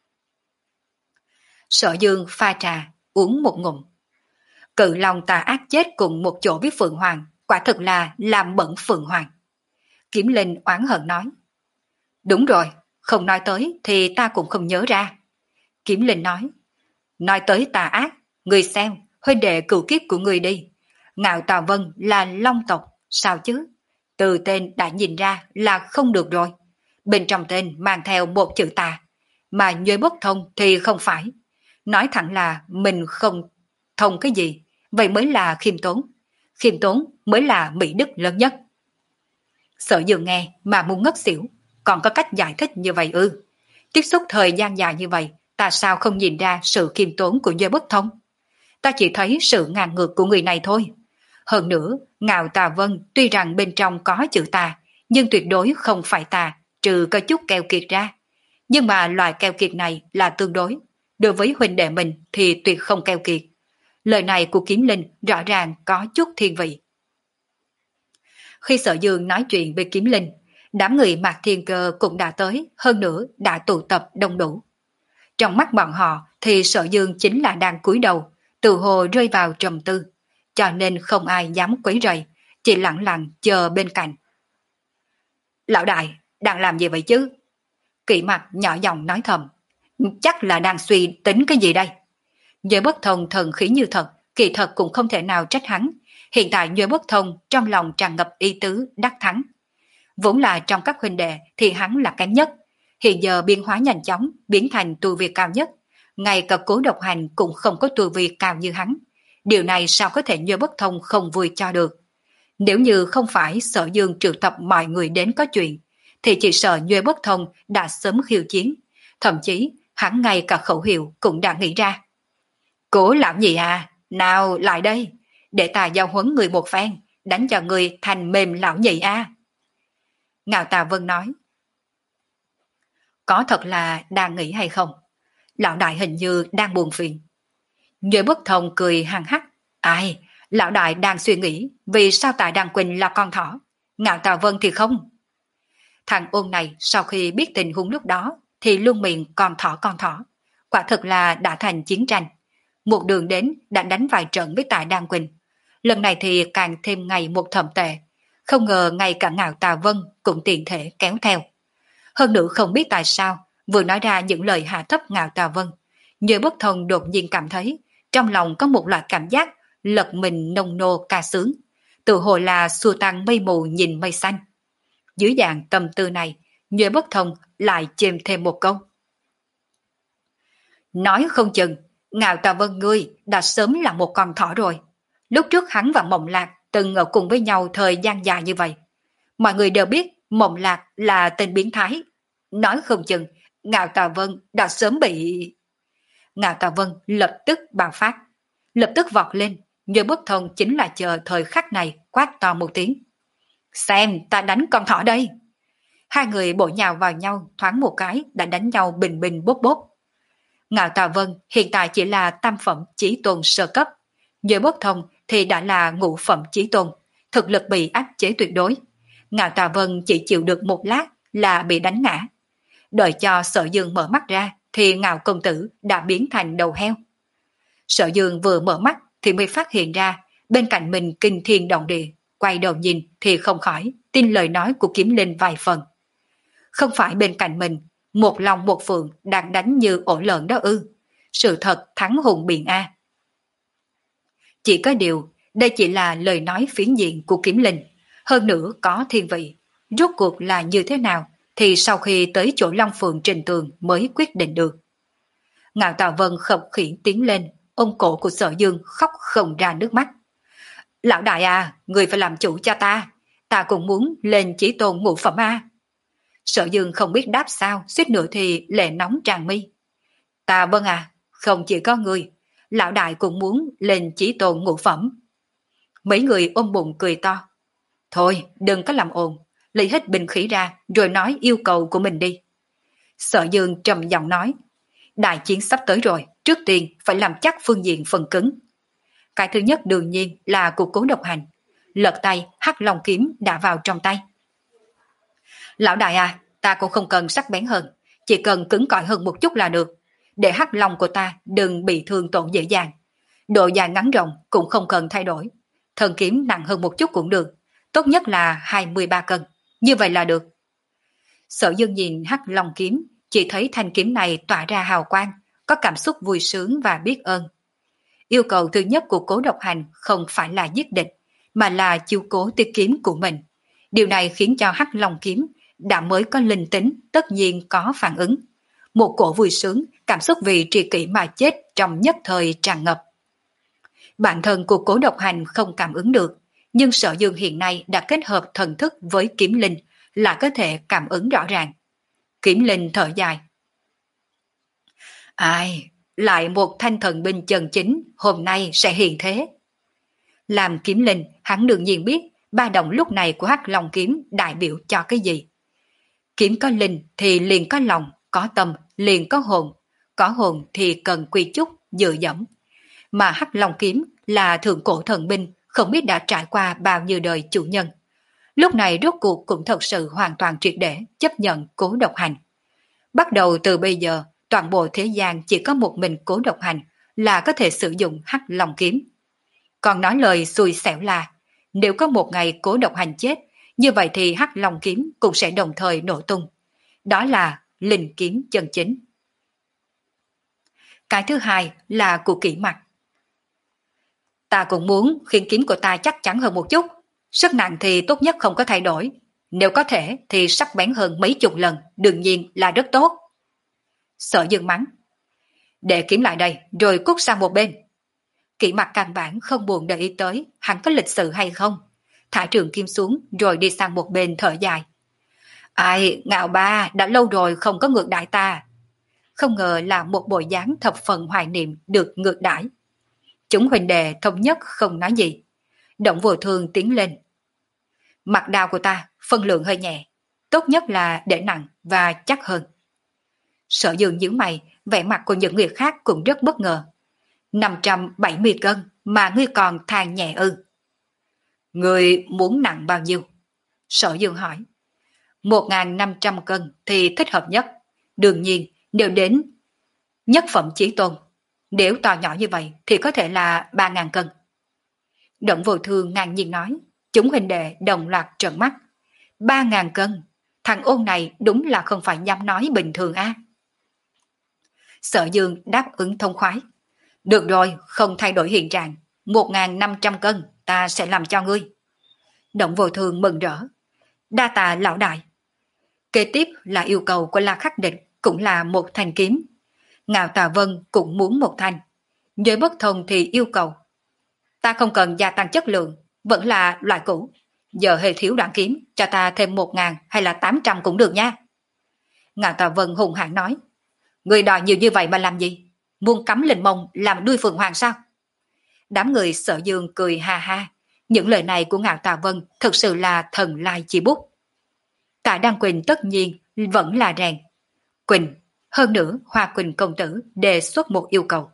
Sở Dương pha trà, uống một ngụm. Cự long tà ác chết cùng một chỗ với phượng hoàng, quả thực là làm bẩn phượng hoàng. Kiếm Linh oán hận nói. Đúng rồi, không nói tới thì ta cũng không nhớ ra. Kiếm Linh nói. Nói tới tà ác, người xem, huynh đệ cửu kiếp của người đi. Ngạo Tà Vân là long tộc, sao chứ? Từ tên đã nhìn ra là không được rồi. Bên trong tên mang theo một chữ tà, mà nhuê bất thông thì không phải. Nói thẳng là mình không thông cái gì, vậy mới là khiêm tốn. Khiêm tốn mới là mỹ đức lớn nhất. Sở Dương nghe mà muốn ngất xỉu, còn có cách giải thích như vậy ư? Tiếp xúc thời gian dài như vậy, ta sao không nhìn ra sự khiêm tốn của nhuê bất thông? Ta chỉ thấy sự ngang ngược của người này thôi. Hơn nữa, Ngạo Tà Vân tuy rằng bên trong có chữ tà, nhưng tuyệt đối không phải tà, trừ có chút keo kiệt ra. Nhưng mà loại keo kiệt này là tương đối. Đối với huynh đệ mình thì tuyệt không keo kiệt. Lời này của Kiếm Linh rõ ràng có chút thiên vị. Khi Sở Dương nói chuyện với Kiếm Linh, đám người Mạc Thiên Cơ cũng đã tới, hơn nữa đã tụ tập đông đủ. Trong mắt bọn họ thì Sở Dương chính là đang cúi đầu, tự hồ rơi vào trầm tư, cho nên không ai dám quấy rầy, chỉ lặng lặng chờ bên cạnh. Lão đại, đang làm gì vậy chứ? Kỵ Mặc nhỏ giọng nói thầm, chắc là đang suy tính cái gì đây? Nhớ bất thông thần khí như thật, kỳ thật cũng không thể nào trách hắn. Hiện tại Nhớ bất thông trong lòng tràn ngập ý tứ đắc thắng. Vốn là trong các huynh đệ thì hắn là kém nhất. Hiện giờ biến hóa nhanh chóng, biến thành tu vi cao nhất. Ngay cả Cố Độc Hành cũng không có tu vi cao như hắn. Điều này sao có thể Nhớ bất thông không vui cho được? Nếu như không phải Sở Dương triệu tập mọi người đến có chuyện, thì chỉ sợ Nhớ bất thông đã sớm khiêu chiến. Thậm chí hắn ngay cả khẩu hiệu cũng đã nghĩ ra. Cố làm gì à? Nào lại đây, để ta giao huấn người một phen, đánh cho người thành mềm lão nhị à. Ngạo Tà Vân nói. Có thật là đang nghĩ hay không? Lão đại hình như đang buồn phiền. Nhớ bất thông cười hăng hắc. Ai, lão đại đang suy nghĩ vì sao Tạ Đăng Quỳnh là con thỏ, Ngạo Tà Vân thì không. Thằng ôn này sau khi biết tình huống lúc đó thì luôn miệng con thỏ con thỏ. Quả thực là đã thành chiến tranh. Một đường đến đã đánh vài trận với Tạ Đăng Quỳnh. Lần này thì càng thêm ngày một thầm tệ. Không ngờ ngay cả Ngạo Tà Vân cũng tiện thể kéo theo. Hơn nữa không biết tại sao vừa nói ra những lời hạ thấp Ngạo Tà Vân, Nhớ bất thông đột nhiên cảm thấy trong lòng có một loại cảm giác lật mình nông nô ca sướng, tự hồ là xua tan mây mù nhìn mây xanh. Dưới dạng tâm tư này, Nhớ bất thông lại chêm thêm một câu. Nói không chừng, Ngạo Tà Vân ngươi đã sớm là một con thỏ rồi. Lúc trước hắn và Mộng Lạc từng ở cùng với nhau thời gian dài như vậy. Mọi người đều biết Mộng Lạc là tên biến thái. Nói không chừng, Ngạo Tà Vân đã sớm bị... Ngạo Tà Vân lập tức bạo phát. Lập tức vọt lên, Nhớ bất thông chính là chờ thời khắc này quát to một tiếng. Xem ta đánh con thỏ đây. Hai người bổ nhào vào nhau thoáng một cái đã đánh nhau bình bình bốp bốp. Ngạo Tà Vân hiện tại chỉ là tam phẩm chí tôn sơ cấp. Nhớ bất thông thì đã là ngũ phẩm chí tôn, thực lực bị áp chế tuyệt đối. Ngạo Tà Vân chỉ chịu được một lát là bị đánh ngã. Đợi cho Sở Dương mở mắt ra thì Ngạo công tử đã biến thành đầu heo. Sở Dương vừa mở mắt thì mới phát hiện ra bên cạnh mình kinh thiên động địa, quay đầu nhìn thì không khỏi tin lời nói của Kiếm Linh vài phần. Không phải bên cạnh mình một lòng một phượng đang đánh như ổ lợn đó ư? Sự thật thắng hùng biện a. Chỉ có điều đây chỉ là lời nói phiến diện của Kiếm Linh, hơn nữa có thiên vị. Rốt cuộc là như thế nào thì sau khi tới chỗ Long Phượng trình tường mới quyết định được. Ngạo Tà Vân khập khiễng tiến lên, ôm cổ của Sở Dương khóc không ra nước mắt. Lão đại à, người phải làm chủ cho ta, ta cũng muốn lên chỉ tôn ngũ phẩm a. Sở Dương không biết đáp sao, suýt nữa thì lệ nóng tràn mi. Ta vâng à, không chỉ có người, lão đại cũng muốn lên chỉ tôn ngũ phẩm. Mấy người ôm bụng cười to. Thôi, đừng có làm ồn, lấy hết bình khí ra rồi nói yêu cầu của mình đi. Sở Dương trầm giọng nói, đại chiến sắp tới rồi, trước tiên phải làm chắc phương diện phần cứng. Cái thứ nhất đương nhiên là của Cố Độc Hành. Lật tay, hắc long kiếm đã vào trong tay. Lão đại à, ta cũng không cần sắc bén hơn, chỉ cần cứng cỏi hơn một chút là được, để hắc long của ta đừng bị thương tổn dễ dàng. Độ dài ngắn rộng cũng không cần thay đổi. Thần kiếm nặng hơn một chút cũng được, tốt nhất là hai mươi ba cân, như vậy là được. Sở Dương nhìn hắc long kiếm, chỉ thấy thanh kiếm này tỏa ra hào quang, có cảm xúc vui sướng và biết ơn. Yêu cầu thứ nhất của Cố Độc Hành không phải là giết địch, mà là chiếu cố tới kiếm của mình. Điều này khiến cho hắc long kiếm đã mới có linh tính, tất nhiên có phản ứng. Một cổ vui sướng, cảm xúc vì tri kỷ mà chết trong nhất thời tràn ngập. Bản thân của Cố Độc Hành không cảm ứng được, nhưng Sở Dương hiện nay đã kết hợp thần thức với kiếm linh, là có thể cảm ứng rõ ràng. Kiếm linh thở dài. Ai, lại một thanh thần binh chân chính hôm nay sẽ hiện thế. Làm kiếm linh, hắn đương nhiên biết ba động lúc này của hắc long kiếm đại biểu cho cái gì. Kiếm có linh thì liền có lòng, có tâm liền có hồn, có hồn thì cần quy chúc, dựa dẫm. Mà hắc long kiếm là thượng cổ thần binh, không biết đã trải qua bao nhiêu đời chủ nhân. Lúc này rốt cuộc cũng thật sự hoàn toàn triệt để chấp nhận Cố Độc Hành. Bắt đầu từ bây giờ, toàn bộ thế gian chỉ có một mình Cố Độc Hành là có thể sử dụng hắc long kiếm. Còn nói lời xui xẻo là, nếu có một ngày Cố Độc Hành chết, như vậy thì hắc long kiếm cũng sẽ đồng thời nổ tung. Đó là linh kiếm chân chính. Cái thứ hai là của Kỷ Mặc. Ta cũng muốn khiến kiếm của ta chắc chắn hơn một chút, sức nặng thì tốt nhất không có thay đổi, nếu có thể thì sắc bén hơn mấy chục lần, đương nhiên là rất tốt. Sở Dương mắng. Để kiếm lại đây rồi cút sang một bên. Kỷ Mặc căn bản không buồn để ý tới hắn có lịch sự hay không, thả trường kiếm xuống rồi đi sang một bên thở dài. Ai, Ngạo Ba đã lâu rồi không có ngược đãi ta. Không ngờ là một bộ dáng thập phần hoài niệm được ngược đãi. Chúng huynh đệ thống nhất không nói gì. Động Vô Thương tiến lên. Mặt đao của ta phân lượng hơi nhẹ, tốt nhất là để nặng và chắc hơn. Sở Dương nhíu mày, vẻ mặt của những người khác cũng rất bất ngờ. năm trăm bảy mươi cân mà ngươi còn than nhẹ ư? Ngươi muốn nặng bao nhiêu? Sở Dương hỏi. một nghìn năm trăm cân thì thích hợp nhất. Đương nhiên, nếu đến nhất phẩm chí tôn, nếu to nhỏ như vậy thì có thể là ba nghìn cân. Động Vô Thương ngang nhiên nói, chúng huynh đệ đồng loạt trợn mắt. ba nghìn cân, thằng ôn này đúng là không phải dám nói bình thường a. À? Sở Dương đáp ứng thông khoái. Được rồi, không thay đổi hiện trạng, một nghìn năm trăm cân ta sẽ làm cho ngươi. Động Vô Thương mừng rỡ. Đa tạ lão đại. Kế tiếp là yêu cầu của La Khắc Địch, cũng là một thanh kiếm. Ngạo Tà Vân cũng muốn một thanh. Giới bất thông thì yêu cầu. Ta không cần gia tăng chất lượng, vẫn là loại cũ. Giờ hơi thiếu đoạn kiếm, cho ta thêm một ngàn hay là tám trăm cũng được nha. Ngạo Tà Vân hùng hãn nói. Người đòi nhiều như vậy mà làm gì? Muốn cắm lên mông làm đuôi phượng hoàng sao? Đám người Sở Dương cười ha ha. Những lời này của Ngạo Tà Vân thực sự là thần lai chi bút. Tạ Đăng Quỳnh tất nhiên vẫn là rèn. Quỳnh, hơn nữa Hoa Quỳnh công tử đề xuất một yêu cầu.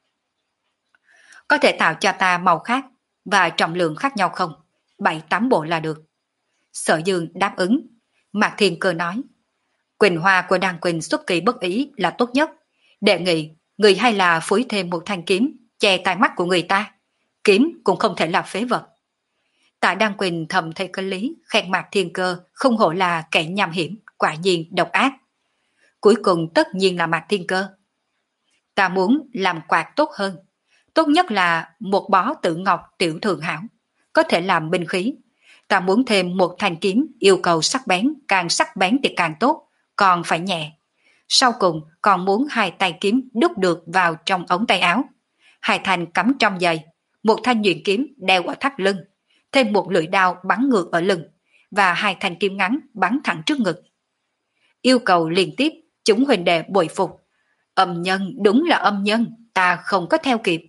Có thể tạo cho ta màu khác và trọng lượng khác nhau không? Bảy tám bộ là được. Sở Dương đáp ứng. Mạc Thiên Cơ nói. Quỳnh hoa của Đăng Quỳnh xuất kỳ bất ý là tốt nhất. Đề nghị, người hay là phối thêm một thanh kiếm, che tai mắt của người ta. Kiếm cũng không thể là phế vật. Tạ Đăng Quỳnh thầm thấy có lý, khen Mạc Thiên Cơ không hổ là kẻ nham hiểm, quả nhiên độc ác. Cuối cùng tất nhiên là Mạc Thiên Cơ. Ta muốn làm quạt tốt hơn. Tốt nhất là một bó tử ngọc tiểu thượng hảo, có thể làm binh khí. Ta muốn thêm một thanh kiếm yêu cầu sắc bén, càng sắc bén thì càng tốt, còn phải nhẹ. Sau cùng còn muốn hai tay kiếm đúc được vào trong ống tay áo. Hai thanh cắm trong giày, một thanh nhuyễn kiếm đeo ở thắt lưng, thêm một lưỡi đao bắn ngược ở lưng, và hai thanh kiếm ngắn bắn thẳng trước ngực. Yêu cầu liên tiếp, chúng huynh đệ bội phục. Âm nhân đúng là âm nhân, ta không có theo kịp.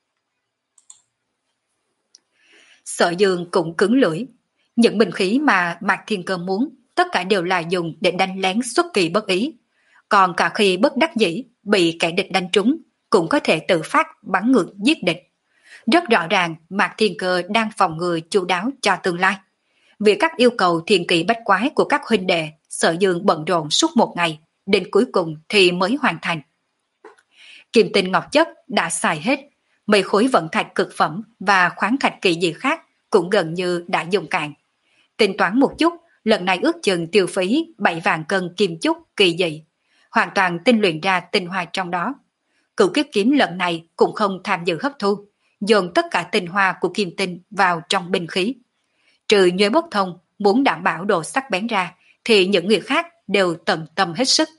Sở Dương cũng cứng lưỡi. Những binh khí mà Mạc Thiên Cơ muốn, tất cả đều là dùng để đánh lén xuất kỳ bất ý. Còn cả khi bất đắc dĩ, bị kẻ địch đánh trúng, cũng có thể tự phát bắn ngược giết địch. Rất rõ ràng Mạc Thiên Cơ đang phòng ngừa chu đáo cho tương lai. Vì các yêu cầu thiên kỳ bách quái của các huynh đệ, Sở Dương bận rộn suốt một ngày, đến cuối cùng thì mới hoàn thành. Kim tinh ngọc chất đã xài hết, mấy khối vận thạch cực phẩm và khoáng thạch kỳ dị khác cũng gần như đã dùng cạn. Tính toán một chút, lần này ước chừng tiêu phí bảy vạn cân kim chúc kỳ dị, hoàn toàn tinh luyện ra tinh hoa trong đó. Cửu kiếp kiếm lần này cũng không tham dự hấp thu, dồn tất cả tinh hoa của kim tinh vào trong binh khí. Trừ Nhuế Bốc Thông muốn đảm bảo độ sắc bén ra, thì những người khác đều tận tâm hết sức.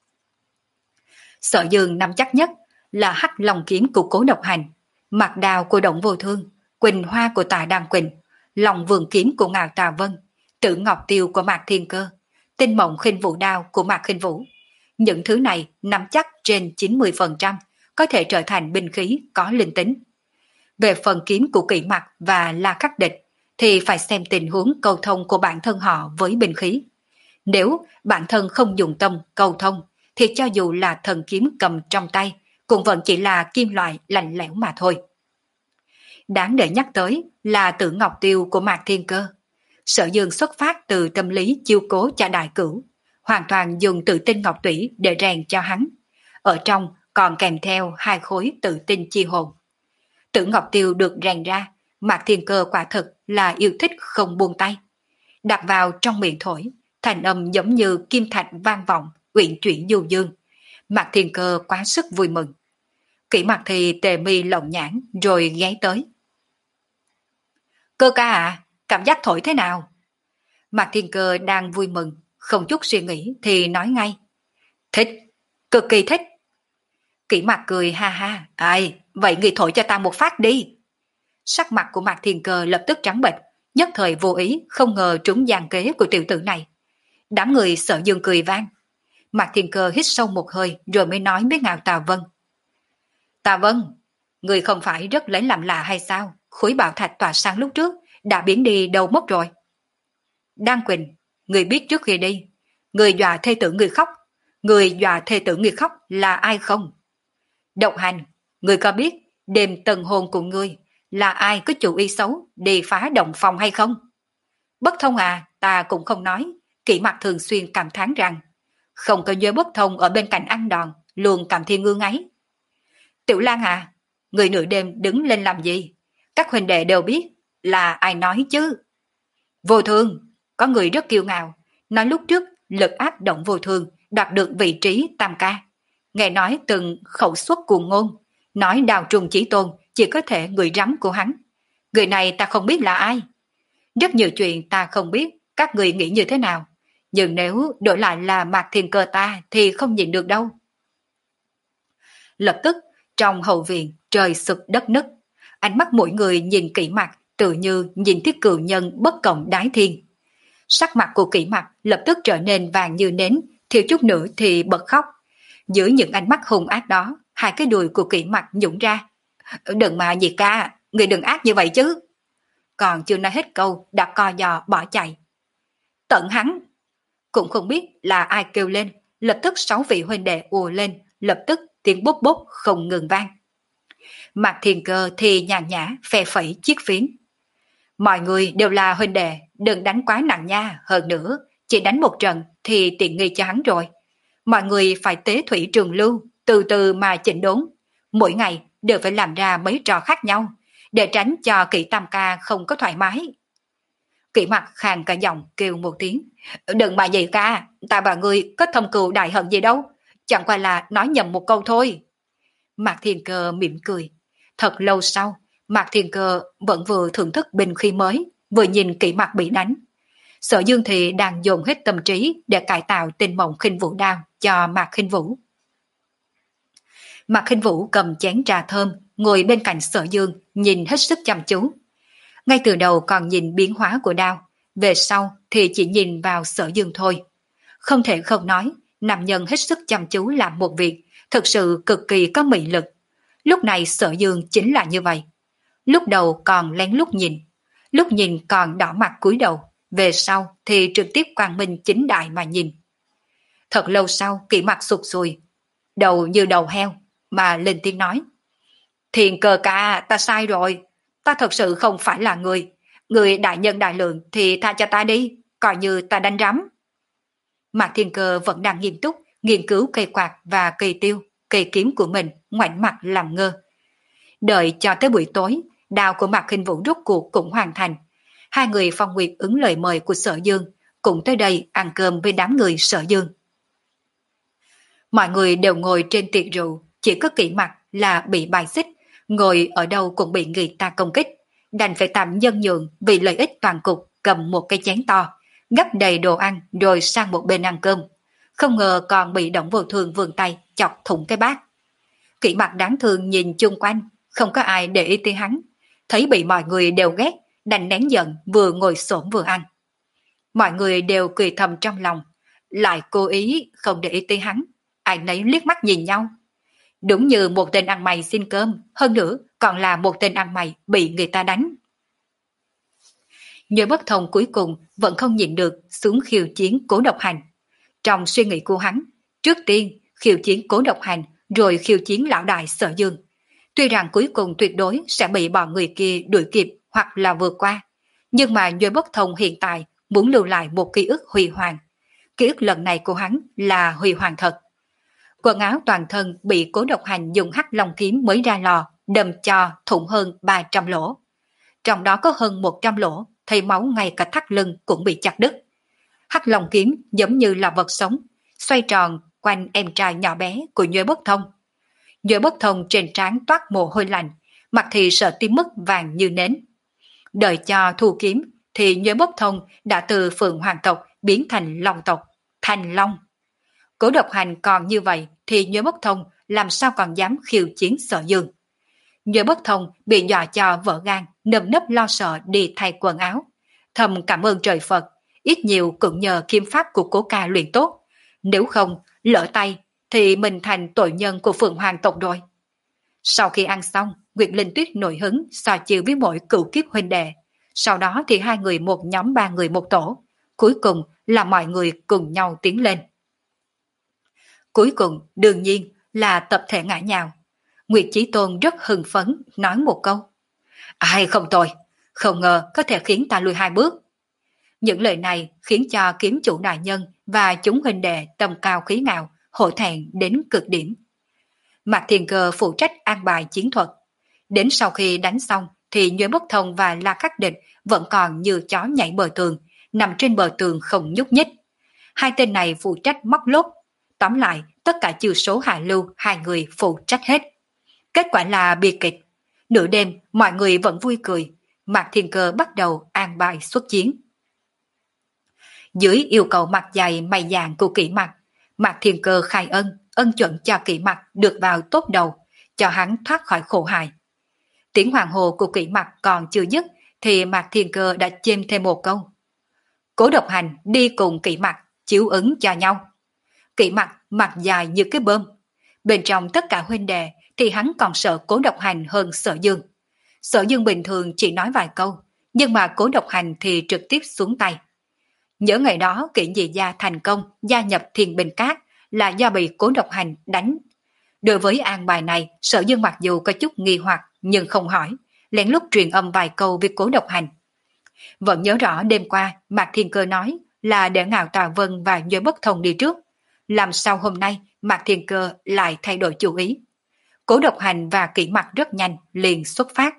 Sở Dương nắm chắc nhất là hắc long kiếm của Cố Độc Hành, mạc đào của Động Vô Thương, quỳnh hoa của Tạ Đăng Quỳnh, lòng vườn kiếm của Ngạo Tà Vân, tử ngọc tiêu của Mạc Thiên Cơ, tinh mộng khinh vũ đao của Mạc Khinh Vũ. Những thứ này nắm chắc trên chín mươi phần trăm có thể trở thành binh khí có linh tính. Về phần kiếm của Kỷ Mặc và La Khắc Địch thì phải xem tình huống cầu thông của bản thân họ với binh khí. Nếu bản thân không dùng tâm cầu thông thì cho dù là thần kiếm cầm trong tay cũng vẫn chỉ là kim loại lạnh lẽo mà thôi. Đáng để nhắc tới là tử ngọc tiêu của Mạc Thiên Cơ. Sở Dương xuất phát từ tâm lý chiêu cố cho đại cửu, hoàn toàn dùng tự tinh ngọc tủy để rèn cho hắn. Ở trong còn kèm theo hai khối tự tinh chi hồn. Tử ngọc tiêu được rèn ra, Mạc Thiên Cơ quả thực là yêu thích không buông tay. Đặt vào trong miệng thổi, thành âm giống như kim thạch vang vọng, uyển chuyển du dương. Mạc Thiên Cơ quá sức vui mừng. Kỷ Mặc thì tề mi lộng nhãn rồi ghé tới. Cơ ca à, cảm giác thổi thế nào? Mạc Thiên Cơ đang vui mừng, không chút suy nghĩ thì nói ngay. Thích, cực kỳ thích. Kỷ Mặc cười ha ha, ai, vậy người thổi cho ta một phát đi. Sắc mặt của Mạc Thiên Cơ lập tức trắng bệch, nhất thời vô ý không ngờ trúng gian kế của tiểu tử này. Đám người Sở Dương cười vang. Mạc Thiên Cơ hít sâu một hơi rồi mới nói với Ngạo Tà Vân. Tà Vân, người không phải rất lấy làm lạ hay sao? Khối bảo thạch tỏa sáng lúc trước đã biến đi đâu mất rồi. Đan Quỳnh, người biết trước khi đi, người dọa thê tử người khóc, người dọa thê tử người khóc là ai không? Độc Hành, người có biết đêm tần hồn của ngươi là ai có chủ ý xấu đi phá động phòng hay không? Bất Thông à, ta cũng không nói. Kỷ Mặc thường xuyên cảm thán rằng không có giới Bất Thông ở bên cạnh ăn đòn, luôn cảm thiên ngương ấy. Tiểu Lan à, người nửa đêm đứng lên làm gì? Các huynh đệ đều biết là ai nói chứ. Vô Thương, có người rất kiêu ngạo, nói lúc trước lực áp Động Vô Thương đoạt được vị trí tam ca. Nghe nói từng khẩu xuất cuồng ngôn, nói Đào Trùng Chí Tôn chỉ có thể người rắm của hắn. Người này ta không biết là ai. Rất nhiều chuyện ta không biết các người nghĩ như thế nào, nhưng nếu đổi lại là Mạc Thiên Cơ ta thì không nhìn được đâu. Lập tức trong hậu viện trời sụp đất nứt, ánh mắt mỗi người nhìn Kỷ Mặc tự như nhìn thiết cừu nhân bất cộng đái thiên. Sắc mặt của Kỷ Mặc lập tức trở nên vàng như nến, thiếu chút nữa thì bật khóc. Dưới những ánh mắt hung ác đó, hai cái đùi của Kỷ Mặc nhũng ra. Đừng mà gì ca, người đừng ác như vậy chứ. Còn chưa nói hết câu đã co giò bỏ chạy. Tận hắn, cũng không biết là ai kêu lên, lập tức sáu vị huynh đệ ùa lên, lập tức tiếng bốp bốp không ngừng vang. Mạc Thiên Cơ thì nhàn nhã phe phẩy chiếc phiến. Mọi người đều là huynh đệ, đừng đánh quá nặng nha, hơn nữa, chỉ đánh một trận thì tiện nghi cho hắn rồi. Mọi người phải tế thủy trường lưu, từ từ mà chỉnh đốn. Mỗi ngày đều phải làm ra mấy trò khác nhau, để tránh cho Kỷ Tam Ca không có thoải mái. Kỷ Mặc khàn cả giọng kêu một tiếng. Đừng mà vậy ca, ta và ngươi có thâm cừu đại hận gì đâu, chẳng qua là nói nhầm một câu thôi. Mạc Thiên Cơ mỉm cười. Thật lâu sau, Mạc Thiên Cơ vẫn vừa thưởng thức binh khí mới, vừa nhìn Kỷ Mặc bị đánh. Sở Dương thì đang dồn hết tâm trí để cải tạo tinh mộng khinh vũ đao cho Mạc Khinh Vũ. Mạc Khinh Vũ cầm chén trà thơm, ngồi bên cạnh Sở Dương, nhìn hết sức chăm chú. Ngay từ đầu còn nhìn biến hóa của đao, về sau thì chỉ nhìn vào Sở Dương thôi. Không thể không nói, nam nhân hết sức chăm chú làm một việc, thực sự cực kỳ có mị lực. Lúc này Sở Dương chính là như vậy. Lúc đầu còn lén lút nhìn, lúc nhìn còn đỏ mặt cúi đầu, về sau thì trực tiếp quang minh chính đại mà nhìn. Thật lâu sau Kỷ Mặc sụt sùi, đầu như đầu heo, mà lên tiếng nói. Thiên Cơ ca, ta sai rồi. Ta thật sự không phải là người. Người đại nhân đại lượng thì tha cho ta đi, coi như ta đánh rắm. Mạc Thiên Cơ vẫn đang nghiêm túc nghiên cứu cây quạt và cây tiêu, cây kiếm của mình, ngoảnh mặt làm ngơ. Đợi cho tới buổi tối, đao của Mạc Khinh Vũ rút cuộc cũng hoàn thành. Hai người Phong Nguyệt ứng lời mời của Sở Dương, cũng tới đây ăn cơm với đám người Sở Dương. Mọi người đều ngồi trên tiệc rượu, chỉ có Kỷ Mặc là bị bài xích, ngồi ở đâu cũng bị người ta công kích, đành phải tạm nhân nhượng vì lợi ích toàn cục, cầm một cái chén to, gấp đầy đồ ăn rồi sang một bên ăn cơm. Không ngờ còn bị Đổng Vô Thường vươn tay chọc thủng cái bát. Kỷ Mặc đáng thương nhìn chung quanh, không có ai để ý tới hắn, thấy bị mọi người đều ghét, đành nén giận vừa ngồi xổm vừa ăn. Mọi người đều cười thầm trong lòng, lại cố ý không để ý tới hắn, ai nấy liếc mắt nhìn nhau. Đúng như một tên ăn mày xin cơm, hơn nữa còn là một tên ăn mày bị người ta đánh. Nhớ Bất Thông cuối cùng vẫn không nhịn được xuống khiêu chiến Cố Độc Hành. Trong suy nghĩ của hắn, trước tiên khiêu chiến Cố Độc Hành rồi khiêu chiến lão đại Sở Dương. Tuy rằng cuối cùng tuyệt đối sẽ bị bọn người kia đuổi kịp hoặc là vượt qua, nhưng mà Nhớ Bất Thông hiện tại muốn lưu lại một ký ức huy hoàng. Ký ức lần này của hắn là huy hoàng thật. Quần áo toàn thân bị Cố Độc Hành dùng hắc long kiếm mới ra lò đâm cho thủng hơn ba trăm lỗ. Trong đó có hơn một trăm lỗ, thấy máu ngay cả thắt lưng cũng bị chặt đứt. Hắc long kiếm giống như là vật sống, xoay tròn quanh em trai nhỏ bé của Nhuệ Bất Thông. Nhuệ Bất Thông trên trán toát mồ hôi lạnh, mặt thì sợ tím mất vàng như nến. Đợi cho thu kiếm thì Nhuệ Bất Thông đã từ Phượng Hoàng tộc biến thành Long tộc, thành Long. Cố Độc Hành còn như vậy thì Nhuệ Bất Thông làm sao còn dám khiêu chiến Sở Dương. Nhuệ Bất Thông bị dọa cho vỡ gan, nơm nớp lo sợ đi thay quần áo. Thầm cảm ơn trời Phật, ít nhiều cũng nhờ kiếm pháp của Cố ca luyện tốt. Nếu không, lỡ tay thì mình thành tội nhân của Phượng Hoàng tộc rồi. Sau khi ăn xong, Nguyệt Linh Tuyết nổi hứng so chiều với mỗi cựu kiếp huynh đệ. Sau đó thì hai người một nhóm ba người một tổ. Cuối cùng là mọi người cùng nhau tiến lên. Cuối cùng đương nhiên là tập thể ngã nhào. Nguyệt Chí Tôn rất hưng phấn nói một câu: ai không tồi, không ngờ có thể khiến ta lùi hai bước. Những lời này khiến cho kiếm chủ đại nhân và chúng huynh đệ tầm cao khí ngạo hổ thẹn đến cực điểm. Mạc Thiên Cơ phụ trách an bài chiến thuật. Đến sau khi đánh xong thì Nhuệ Bất Thông và La Khắc Địch vẫn còn như chó nhảy bờ tường, nằm trên bờ tường không nhúc nhích. Hai tên này phụ trách móc lốt. Tóm lại, tất cả chiêu số hạ lưu hai người phụ trách hết. Kết quả là bi kịch. Nửa đêm, mọi người vẫn vui cười. Mạc Thiên Cơ bắt đầu an bài xuất chiến. Dưới yêu cầu mặt dày mày dạn của Kỷ Mặc, Mạc Thiên Cơ khai ân, ân chuẩn cho Kỷ Mặc được vào tốt đầu, cho hắn thoát khỏi khổ hại. Tiếng hoàng hồ của Kỷ Mặc còn chưa dứt, thì Mạc Thiên Cơ đã chêm thêm một câu: Cố Độc Hành đi cùng Kỷ Mặc, chiếu ứng cho nhau. Kỷ Mặc mặt dài như cái bơm. Bên trong tất cả huynh đệ thì hắn còn sợ Cố Độc Hành hơn Sở Dương. Sở Dương bình thường chỉ nói vài câu, nhưng mà Cố Độc Hành thì trực tiếp xuống tay. Nhớ ngày đó Kỷ Nhị Gia thành công gia nhập Thiên Bình Cát là do bị Cố Độc Hành đánh. Đối với an bài này, Sở Dương mặc dù có chút nghi hoặc nhưng không hỏi, lén lút truyền âm vài câu với Cố Độc Hành. Vẫn nhớ rõ đêm qua Mạc Thiên Cơ nói là để Ngạo Tà Vân và Nhuệ Bất Thông đi trước. Làm sao hôm nay Mạc Thiên Cơ lại thay đổi chủ ý? Cố Độc Hành và Kỷ Mặc rất nhanh liền xuất phát.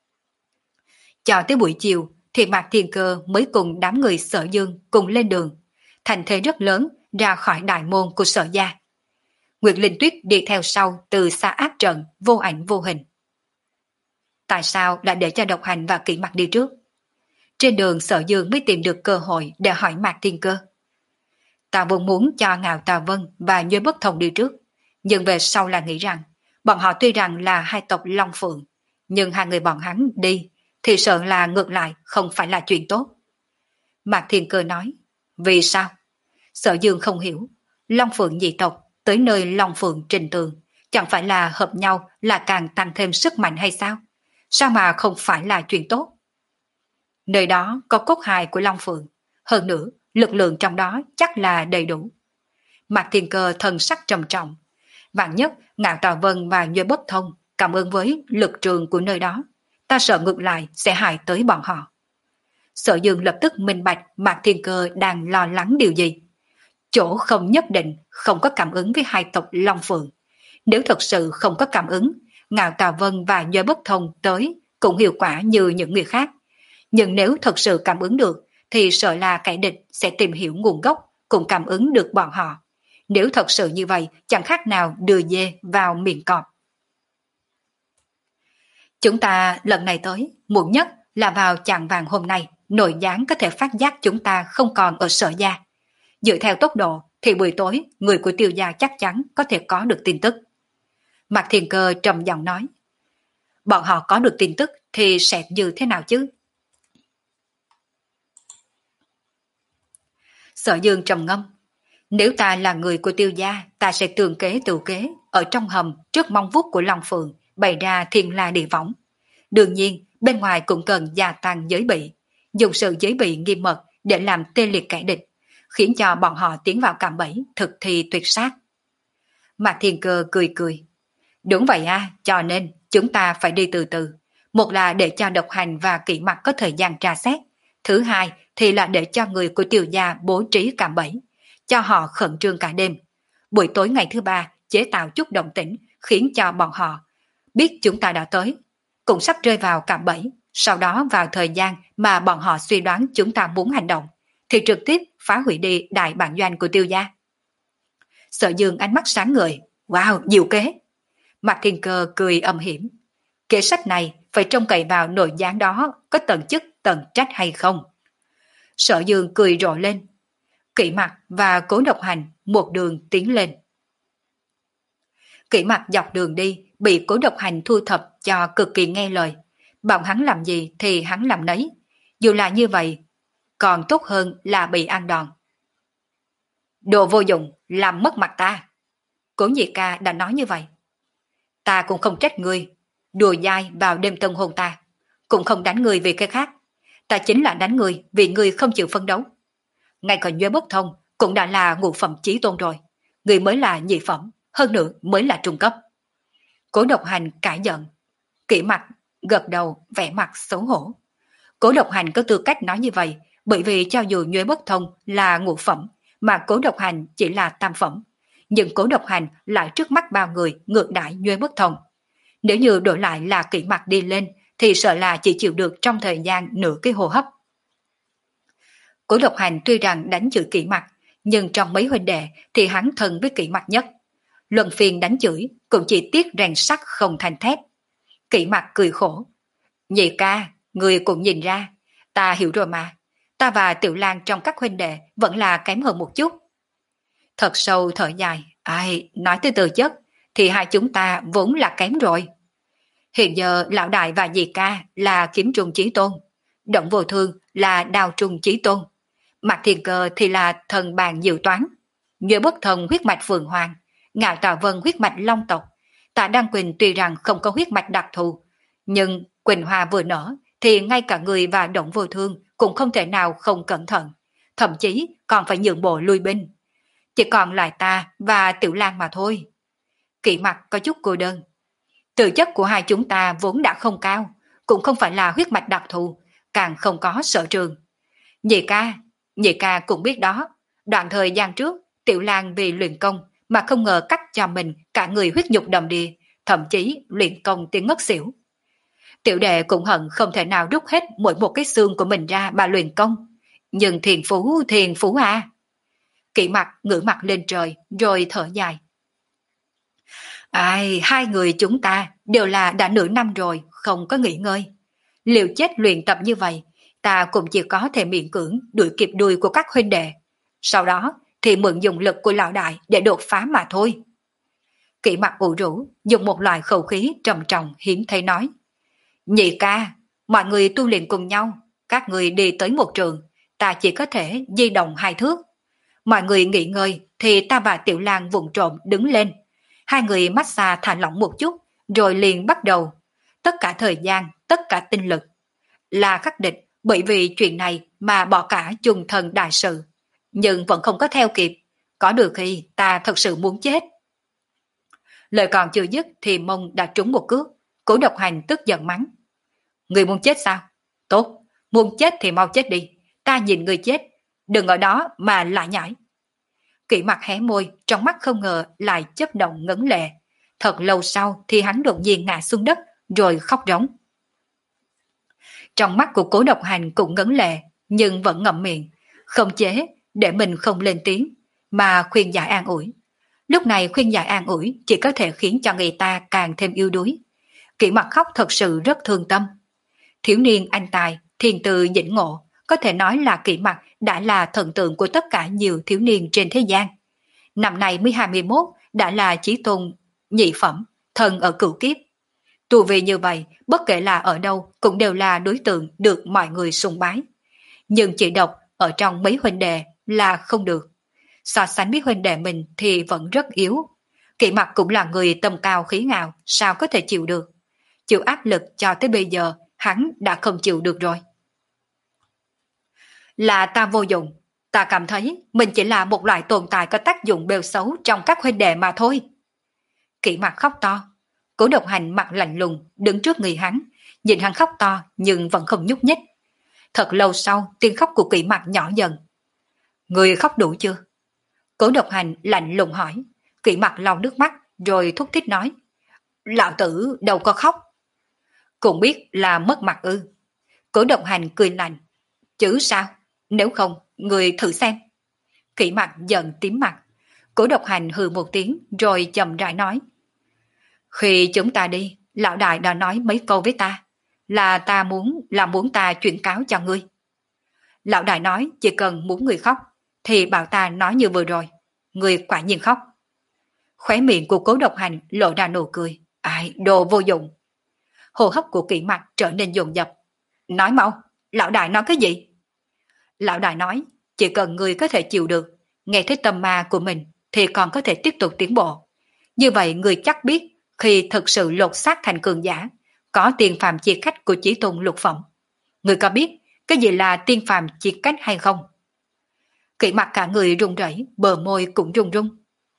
Cho tới buổi chiều thì Mạc Thiên Cơ mới cùng đám người Sở Dương cùng lên đường, thành thế rất lớn ra khỏi đại môn của Sở gia. Nguyệt Linh Tuyết đi theo sau từ xa áp trận vô ảnh vô hình. Tại sao lại để cho Độc Hành và Kỷ Mặc đi trước? Trên đường Sở Dương mới tìm được cơ hội để hỏi Mạc Thiên Cơ. Ta vốn muốn cho Ngạo Tà Vân và Nhuệ Bất Thông đi trước, nhưng về sau là nghĩ rằng bọn họ tuy rằng là hai tộc Long Phượng, nhưng hai người bọn hắn đi thì sợ là ngược lại không phải là chuyện tốt. Mạc Thiên Cơ nói: vì sao? Sở Dương không hiểu. Long Phượng nhị tộc tới nơi Long Phượng trình tường, chẳng phải là hợp nhau là càng tăng thêm sức mạnh hay sao? Sao mà không phải là chuyện tốt? Nơi đó có cốt hài của Long Phượng, hơn nữa lực lượng trong đó chắc là đầy đủ. Mạc Thiên Cơ thần sắc trầm trọng. Vạn nhất Ngạo Tà Vân và Nhuệ Bất Thông cảm ứng với lực trường của nơi đó. Ta sợ ngược lại sẽ hại tới bọn họ. Sở Dương lập tức minh bạch Mạc Thiên Cơ đang lo lắng điều gì. Chỗ không nhất định không có cảm ứng với hai tộc Long Phượng. Nếu thật sự không có cảm ứng, Ngạo Tà Vân và Nhớ Bất Thông tới cũng hiệu quả như những người khác. Nhưng nếu thật sự cảm ứng được, thì sợ là kẻ địch sẽ tìm hiểu nguồn gốc, cũng cảm ứng được bọn họ. Nếu thật sự như vậy, chẳng khác nào đưa dê vào miệng cọp. Chúng ta lần này tới, muộn nhất là vào chạng vàng hôm nay, nội gián có thể phát giác chúng ta không còn ở Sở Gia. Dựa theo tốc độ, thì buổi tối, người của Tiêu Gia chắc chắn có thể có được tin tức. Mạc Thiên Cơ trầm giọng nói, bọn họ có được tin tức thì sẽ như thế nào chứ? Sở Dương trầm ngâm, nếu ta là người của Tiêu Gia, ta sẽ tường kế tự kế, ở trong hầm trước mong vuốt của Long Phượng, bày ra thiên la địa võng. Đương nhiên, bên ngoài cũng cần gia tăng giới bị, dùng sự giới bị nghiêm mật để làm tê liệt kẻ địch, khiến cho bọn họ tiến vào cạm bẫy, thực thi tuyệt sát. Mạc Thiên Cơ cười cười. Đúng vậy à, cho nên chúng ta phải đi từ từ. Một là để cho Độc Hành và Kỷ Mặc có thời gian tra xét. Thứ hai thì là để cho người của Tiêu Gia bố trí cạm bẫy, cho họ khẩn trương cả đêm. Buổi tối ngày thứ ba chế tạo chút động tĩnh, khiến cho bọn họ biết chúng ta đã tới, cũng sắp rơi vào cạm bẫy. Sau đó vào thời gian mà bọn họ suy đoán chúng ta muốn hành động, thì trực tiếp phá hủy đi đại bản doanh của Tiêu Gia. Sở Dương ánh mắt sáng ngời. Wow, diệu kế. Mạc Thiên Cơ cười âm hiểm. Kế sách này phải trông cậy vào nội gián đó có tận chức tận trách hay không. Sở Dương cười rộ lên. Kỷ Mặc và Cố Độc Hành một đường tiến lên. Kỷ Mặc dọc đường đi bị Cố Độc Hành thu thập cho cực kỳ nghe lời. Bảo hắn làm gì thì hắn làm nấy. Dù là như vậy, còn tốt hơn là bị ăn đòn. Đồ vô dụng, làm mất mặt ta. Cố Nhị Ca đã nói như vậy. Ta cũng không trách ngươi, đùa dai vào đêm tân hôn ta, cũng không đánh ngươi vì cái khác. Ta chính là đánh ngươi vì ngươi không chịu phấn đấu. Ngay cả Nhuế Bất Thông cũng đã là ngũ phẩm chí tôn rồi, ngươi mới là nhị phẩm, hơn nữa mới là trung cấp. Cố Độc Hành cãi giận. Kỷ Mặc gật đầu vẻ mặt xấu hổ. Cố Độc Hành có tư cách nói như vậy, bởi vì cho dù Nhuế Bất Thông là ngũ phẩm, mà Cố Độc Hành chỉ là tam phẩm, nhưng Cố Độc Hành lại trước mắt bao người ngược đãi Nhuế Bất Thông. Nếu như đổi lại là Kỷ Mặc đi lên, thì sợ là chỉ chịu được trong thời gian nửa cái hô hấp. Cố Độc Hành tuy rằng đánh chửi Kỷ Mặc, nhưng trong mấy huynh đệ thì hắn thân với Kỷ Mặc nhất. Luân phiên đánh chửi cũng chỉ tiếc rèn sắt không thành thép. Kỷ Mặc cười khổ. Nhị ca, người cũng nhìn ra, ta hiểu rồi mà. Ta và Tiểu Lan trong các huynh đệ vẫn là kém hơn một chút. Thật sâu thở dài. Ai, nói tới từ chất, thì hai chúng ta vốn là kém rồi. Hiện giờ Lão Đại và Dì Ca là Kiếm Trung Chí Tôn, Động Vô Thương là Đao Trung Chí Tôn, Mạc Thiên Cơ thì là Thần Bàn Diệu Toán, Nhuệ Bất Thần huyết mạch Phượng Hoàng, Ngạo Tà Vân huyết mạch Long tộc. Tạ Đăng Quỳnh tuy rằng không có huyết mạch đặc thù, nhưng Quỳnh Hoa vừa nở thì ngay cả người và Động Vô Thương cũng không thể nào không cẩn thận, thậm chí còn phải nhượng bộ lui binh. Chỉ còn lại ta và Tiểu Lan mà thôi. Kỷ Mặc có chút cô đơn. Tư chất của hai chúng ta vốn đã không cao, cũng không phải là huyết mạch đặc thù, càng không có sở trường. Nhị ca, nhị ca cũng biết đó. Đoạn thời gian trước, Tiểu Lan vì luyện công mà không ngờ cắt cho mình cả người huyết nhục đầm đìa, thậm chí luyện công tiếng ngất xỉu. Tiểu đệ cũng hận không thể nào rút hết mỗi một cái xương của mình ra mà luyện công. Nhưng thiền phú, thiền phú à. Kỷ Mặc ngửa mặt lên trời rồi thở dài. Ai, hai người chúng ta đều là đã nửa năm rồi, không có nghỉ ngơi. Liều chết luyện tập như vậy, ta cũng chỉ có thể miễn cưỡng đuổi kịp đuôi của các huynh đệ. Sau đó thì mượn dùng lực của Lão Đại để đột phá mà thôi. Kỷ Mặc ủ rũ, dùng một loại khẩu khí trầm trọng hiếm thấy nói. Nhị ca, mọi người tu luyện cùng nhau, các người đi tới một trường, ta chỉ có thể di động hai thước. Mọi người nghỉ ngơi thì ta và Tiểu Lan vụng trộm đứng lên. Hai người massage thả lỏng một chút, rồi liền bắt đầu. Tất cả thời gian, tất cả tinh lực. Là khắc địch bởi vì chuyện này mà bỏ cả chung thần đại sự. Nhưng vẫn không có theo kịp. Có được khi ta thật sự muốn chết. Lời còn chưa dứt thì mông đã trúng một cước. Cố Độc Hành tức giận mắng. Người muốn chết sao? Tốt, muốn chết thì mau chết đi. Ta nhìn người chết, đừng ở đó mà lại nhảy. Kỷ Mặc hé môi, trong mắt không ngờ lại chớp động ngấn lệ. Thật lâu sau thì hắn đột nhiên ngã xuống đất, rồi khóc rống. Trong mắt của Cố Độc Hành cũng ngấn lệ, nhưng vẫn ngậm miệng, không chế để mình không lên tiếng, mà khuyên giải an ủi. Lúc này khuyên giải an ủi chỉ có thể khiến cho người ta càng thêm yếu đuối. Kỷ Mặc khóc thật sự rất thương tâm. Thiếu niên anh tài, thiên tư dĩnh ngộ, có thể nói là Kỷ Mặc đã là thần tượng của tất cả nhiều thiếu niên trên thế gian. Năm nay mới hai mươi mốt, đã là chí tôn nhị phẩm, thần ở cửu kiếp. Tu vì như vậy, bất kể là ở đâu cũng đều là đối tượng được mọi người sùng bái. Nhưng chỉ độc ở trong mấy huynh đệ là không được. So sánh với huynh đệ mình thì vẫn rất yếu. Kỷ Mặc cũng là người tầm cao khí ngạo, sao có thể chịu được. Chịu áp lực cho tới bây giờ, hắn đã không chịu được rồi. Là ta vô dụng, ta cảm thấy mình chỉ là một loại tồn tại có tác dụng bêu xấu trong các huynh đệ mà thôi. Kỷ Mặc khóc to. Cố Độc Hành mặt lạnh lùng đứng trước người hắn, nhìn hắn khóc to nhưng vẫn không nhúc nhích. Thật lâu sau, tiếng khóc của Kỷ Mặc nhỏ dần. Người khóc đủ chưa? Cố Độc Hành lạnh lùng hỏi. Kỷ Mặc lau nước mắt rồi thúc thích nói. Lão tử đâu có khóc. Cũng biết là mất mặt ư. Cố Độc Hành cười lạnh. Chứ sao? Nếu không, người thử xem. Kỷ Mặc giận tím mặt. Cố Độc Hành hừ một tiếng rồi chậm rãi nói. Khi chúng ta đi, lão đại đã nói mấy câu với ta. Là ta muốn, là muốn ta chuyển cáo cho ngươi. Lão đại nói chỉ cần muốn người khóc, thì bảo ta nói như vừa rồi. Người quả nhiên khóc. Khóe miệng của Cố Độc Hành lộ ra nụ cười. Ai, đồ vô dụng. Hô hấp của Kỷ Mặc trở nên dồn dập. Nói mau, lão đại nói cái gì? Lão đại nói, chỉ cần người có thể chịu được, nghe thấy tâm ma của mình, thì còn có thể tiếp tục tiến bộ. Như vậy người chắc biết, khi thực sự lột xác thành cường giả, có tiền phàm chia cách của chí tôn lục phẩm. Người có biết cái gì là tiên phàm chia cách hay không? Kỷ Mặc cả người run rẩy, bờ môi cũng run run.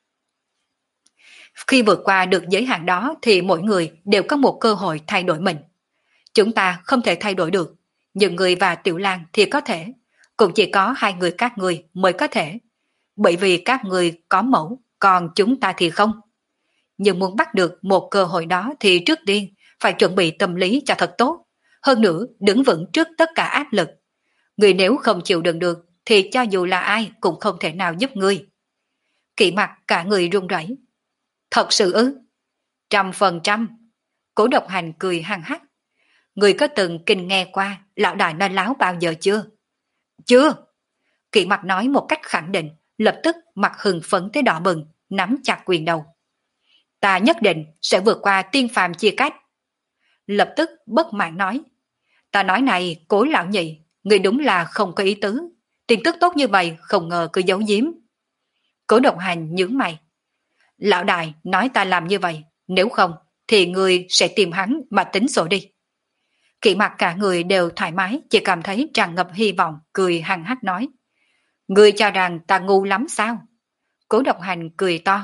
Khi vượt qua được giới hạn đó thì mỗi người đều có một cơ hội thay đổi mình. Chúng ta không thể thay đổi được, nhưng người và Tiểu Lang thì có thể. Cũng chỉ có hai người các người mới có thể. Bởi vì các người có mẫu, còn chúng ta thì không. Nhưng muốn bắt được một cơ hội đó thì trước tiên phải chuẩn bị tâm lý cho thật tốt. Hơn nữa đứng vững trước tất cả áp lực. Người nếu không chịu đựng được thì cho dù là ai cũng không thể nào giúp người. Kỷ Mặc cả người run rẩy. Thật sự ư? Trăm phần trăm. Cố Độc Hành cười hăng hắc. Người có từng kinh nghe qua lão đại nói láo bao giờ chưa? Chưa. Kỷ Mặc nói một cách khẳng định, lập tức mặt hừng phấn tới đỏ bừng, nắm chặt quyền đầu. Ta nhất định sẽ vượt qua tiên phàm chia cách. Lập tức bất mãn nói. Ta nói này, Cố lão nhị, người đúng là không có ý tứ. Tin tức tốt như vậy không ngờ cứ giấu giếm. Cố Độc Hành nhướng mày. Lão đại nói ta làm như vậy, nếu không thì người sẽ tìm hắn mà tính sổ đi. Kỷ Mặc cả người đều thoải mái, chỉ cảm thấy tràn ngập hy vọng, cười hăng hắc nói. Người cho rằng ta ngu lắm sao? Cố Độc Hành cười to.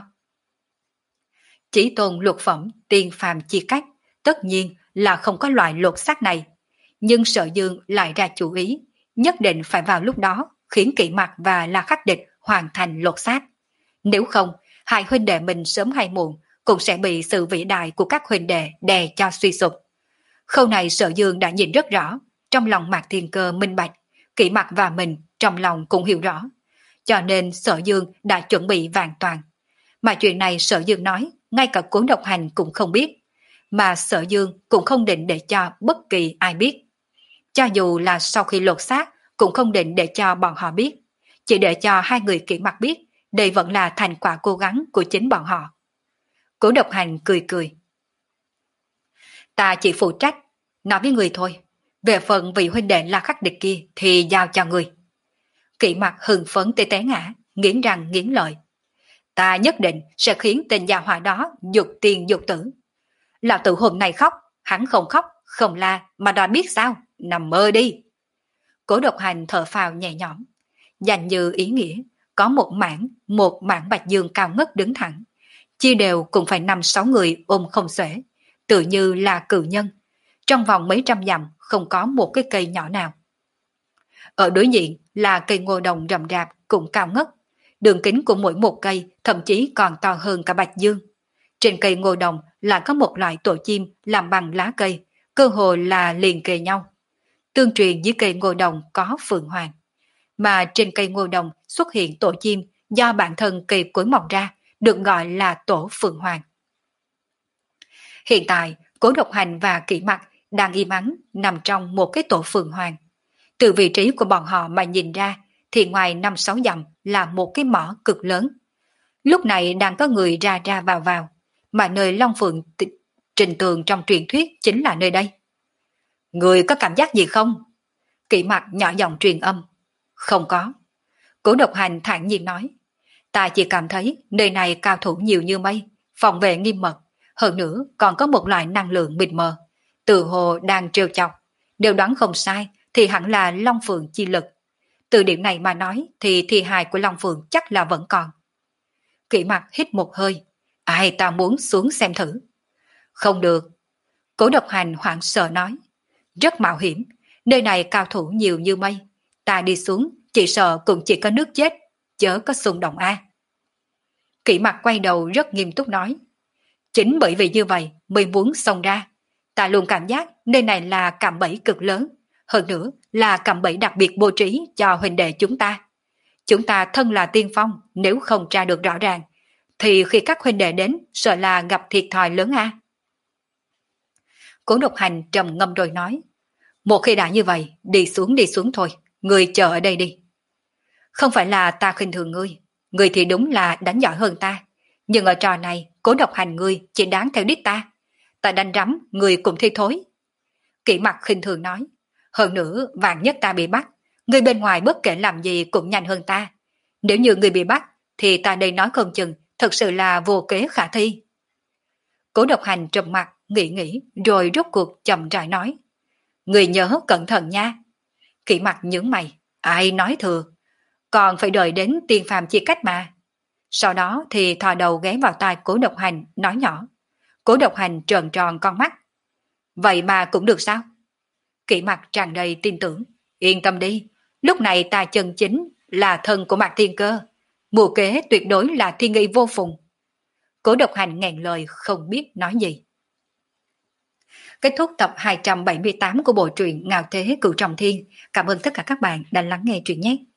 Chỉ tôn luật phẩm, tiên phàm chia cách, tất nhiên là không có loại lột xác này. Nhưng Sở Dương lại ra chủ ý, nhất định phải vào lúc đó khiến Kỷ Mặc và La Khắc Địch hoàn thành lột xác. Nếu không, hai huynh đệ mình sớm hay muộn cũng sẽ bị sự vĩ đại của các huynh đệ đè cho suy sụp. Khâu này Sở Dương đã nhìn rất rõ, trong lòng Mạc Thiên Cơ minh bạch, Kỷ Mặc và mình trong lòng cũng hiểu rõ. Cho nên Sở Dương đã chuẩn bị vàng toàn. Mà chuyện này Sở Dương nói, ngay cả Cố Độc Hành cũng không biết. Mà Sở Dương cũng không định để cho bất kỳ ai biết. Cho dù là sau khi lột xác, cũng không định để cho bọn họ biết. Chỉ để cho hai người Kỷ Mặc biết, đây vẫn là thành quả cố gắng của chính bọn họ. Cố Độc Hành cười cười. Ta chỉ phụ trách, nói với người thôi. Về phần vị huynh đệ La Khắc Địch kia thì giao cho người. Kỷ Mặc hừng phấn tê té ngã, nghiến răng nghiến lợi. Ta nhất định sẽ khiến tên gia hỏa đó dục tiền dục tử. Lão tử hôm nay khóc, hắn không khóc, không la, mà đã biết sao, nằm mơ đi. Cố Độc Hành thở phào nhẹ nhõm. Dành như ý nghĩa, có một mảng, một mảng bạch dương cao ngất đứng thẳng. chia đều cũng phải năm sáu người ôm không xuể, tự như là cự nhân. Trong vòng mấy trăm dặm không có một cái cây nhỏ nào. Ở đối diện là cây ngô đồng rậm rạp cũng cao ngất, đường kính của mỗi một cây thậm chí còn to hơn cả bạch dương. Trên cây ngô đồng lại có một loại tổ chim làm bằng lá cây, cơ hồ là liền kề nhau. Tương truyền dưới cây ngô đồng có phượng hoàng, mà trên cây ngô đồng xuất hiện tổ chim do bản thân cây cối mọc ra, được gọi là tổ phượng hoàng. Hiện tại, Cố Độc Hành và Kỷ Mặc đang im ắng nằm trong một cái tổ phượng hoàng. Từ vị trí của bọn họ mà nhìn ra, thì ngoài năm sáu dặm là một cái mỏ cực lớn. Lúc này đang có người ra ra vào vào, mà nơi Long Phượng t- Trình Tường trong truyền thuyết chính là nơi đây. Người có cảm giác gì không? Kỷ Mặc nhỏ giọng truyền âm. Không có. Cố Độc Hành thản nhiên nói. Ta chỉ cảm thấy nơi này cao thủ nhiều như mây, phòng vệ nghiêm mật, hơn nữa còn có một loại năng lượng mịt mờ, từ hồ đang trêu chọc. Nếu đoán không sai thì hẳn là Long Phượng chi lực. Từ điểm này mà nói thì thi hài của Long Phượng chắc là vẫn còn. Kỷ Mặc hít một hơi. Ai ta muốn xuống xem thử. Không được. Cố Độc Hành hoảng sợ nói. Rất mạo hiểm, nơi này cao thủ nhiều như mây. Ta đi xuống chỉ sợ cũng chỉ có nước chết, chớ có xung động a. Kỷ Mặc quay đầu rất nghiêm túc nói. Chính bởi vì như vậy mới muốn xông ra. Ta luôn cảm giác nơi này là cạm bẫy cực lớn, hơn nữa là cạm bẫy đặc biệt bố trí cho huynh đệ chúng ta. Chúng ta thân là tiên phong, nếu không tra được rõ ràng, thì khi các huynh đệ đến sợ là gặp thiệt thòi lớn a. Cố Độc Hành trầm ngâm rồi nói. Một khi đã như vậy, đi xuống đi xuống thôi, ngươi chờ ở đây đi. Không phải là ta khinh thường ngươi, ngươi thì đúng là đánh giỏi hơn ta. Nhưng ở trò này, Cố Độc Hành ngươi chỉ đáng theo đích ta. Ta đánh rắm, ngươi cũng thi thối. Kỷ Mặc khinh thường nói. Hơn nữa, vạn nhất ta bị bắt, ngươi bên ngoài bất kể làm gì cũng nhanh hơn ta. Nếu như ngươi bị bắt, thì ta đây nói không chừng, thật sự là vô kế khả thi. Cố Độc Hành trầm mặt, nghĩ nghĩ, rồi rốt cuộc chậm rãi nói. Ngươi nhớ cẩn thận nha. Kỷ Mặc nhướng mày. Ai nói thừa. Còn phải đợi đến tiên phàm chia cách mà. Sau đó thì thò đầu ghé vào tai Cố Độc Hành, nói nhỏ. Cố Độc Hành tròn tròn con mắt. Vậy mà cũng được sao? Kỷ Mặc tràn đầy tin tưởng. Yên tâm đi, lúc này ta chân chính là thân của Mạc Thiên Cơ. Mưu kế tuyệt đối là thiên nghi vô phùng. Cố Độc Hành nghẹn lời không biết nói gì. Kết thúc tập hai trăm bảy mươi tám của bộ truyện Ngạo Thế Cửu Trọng Thiên. Cảm ơn tất cả các bạn đã lắng nghe truyện nhé.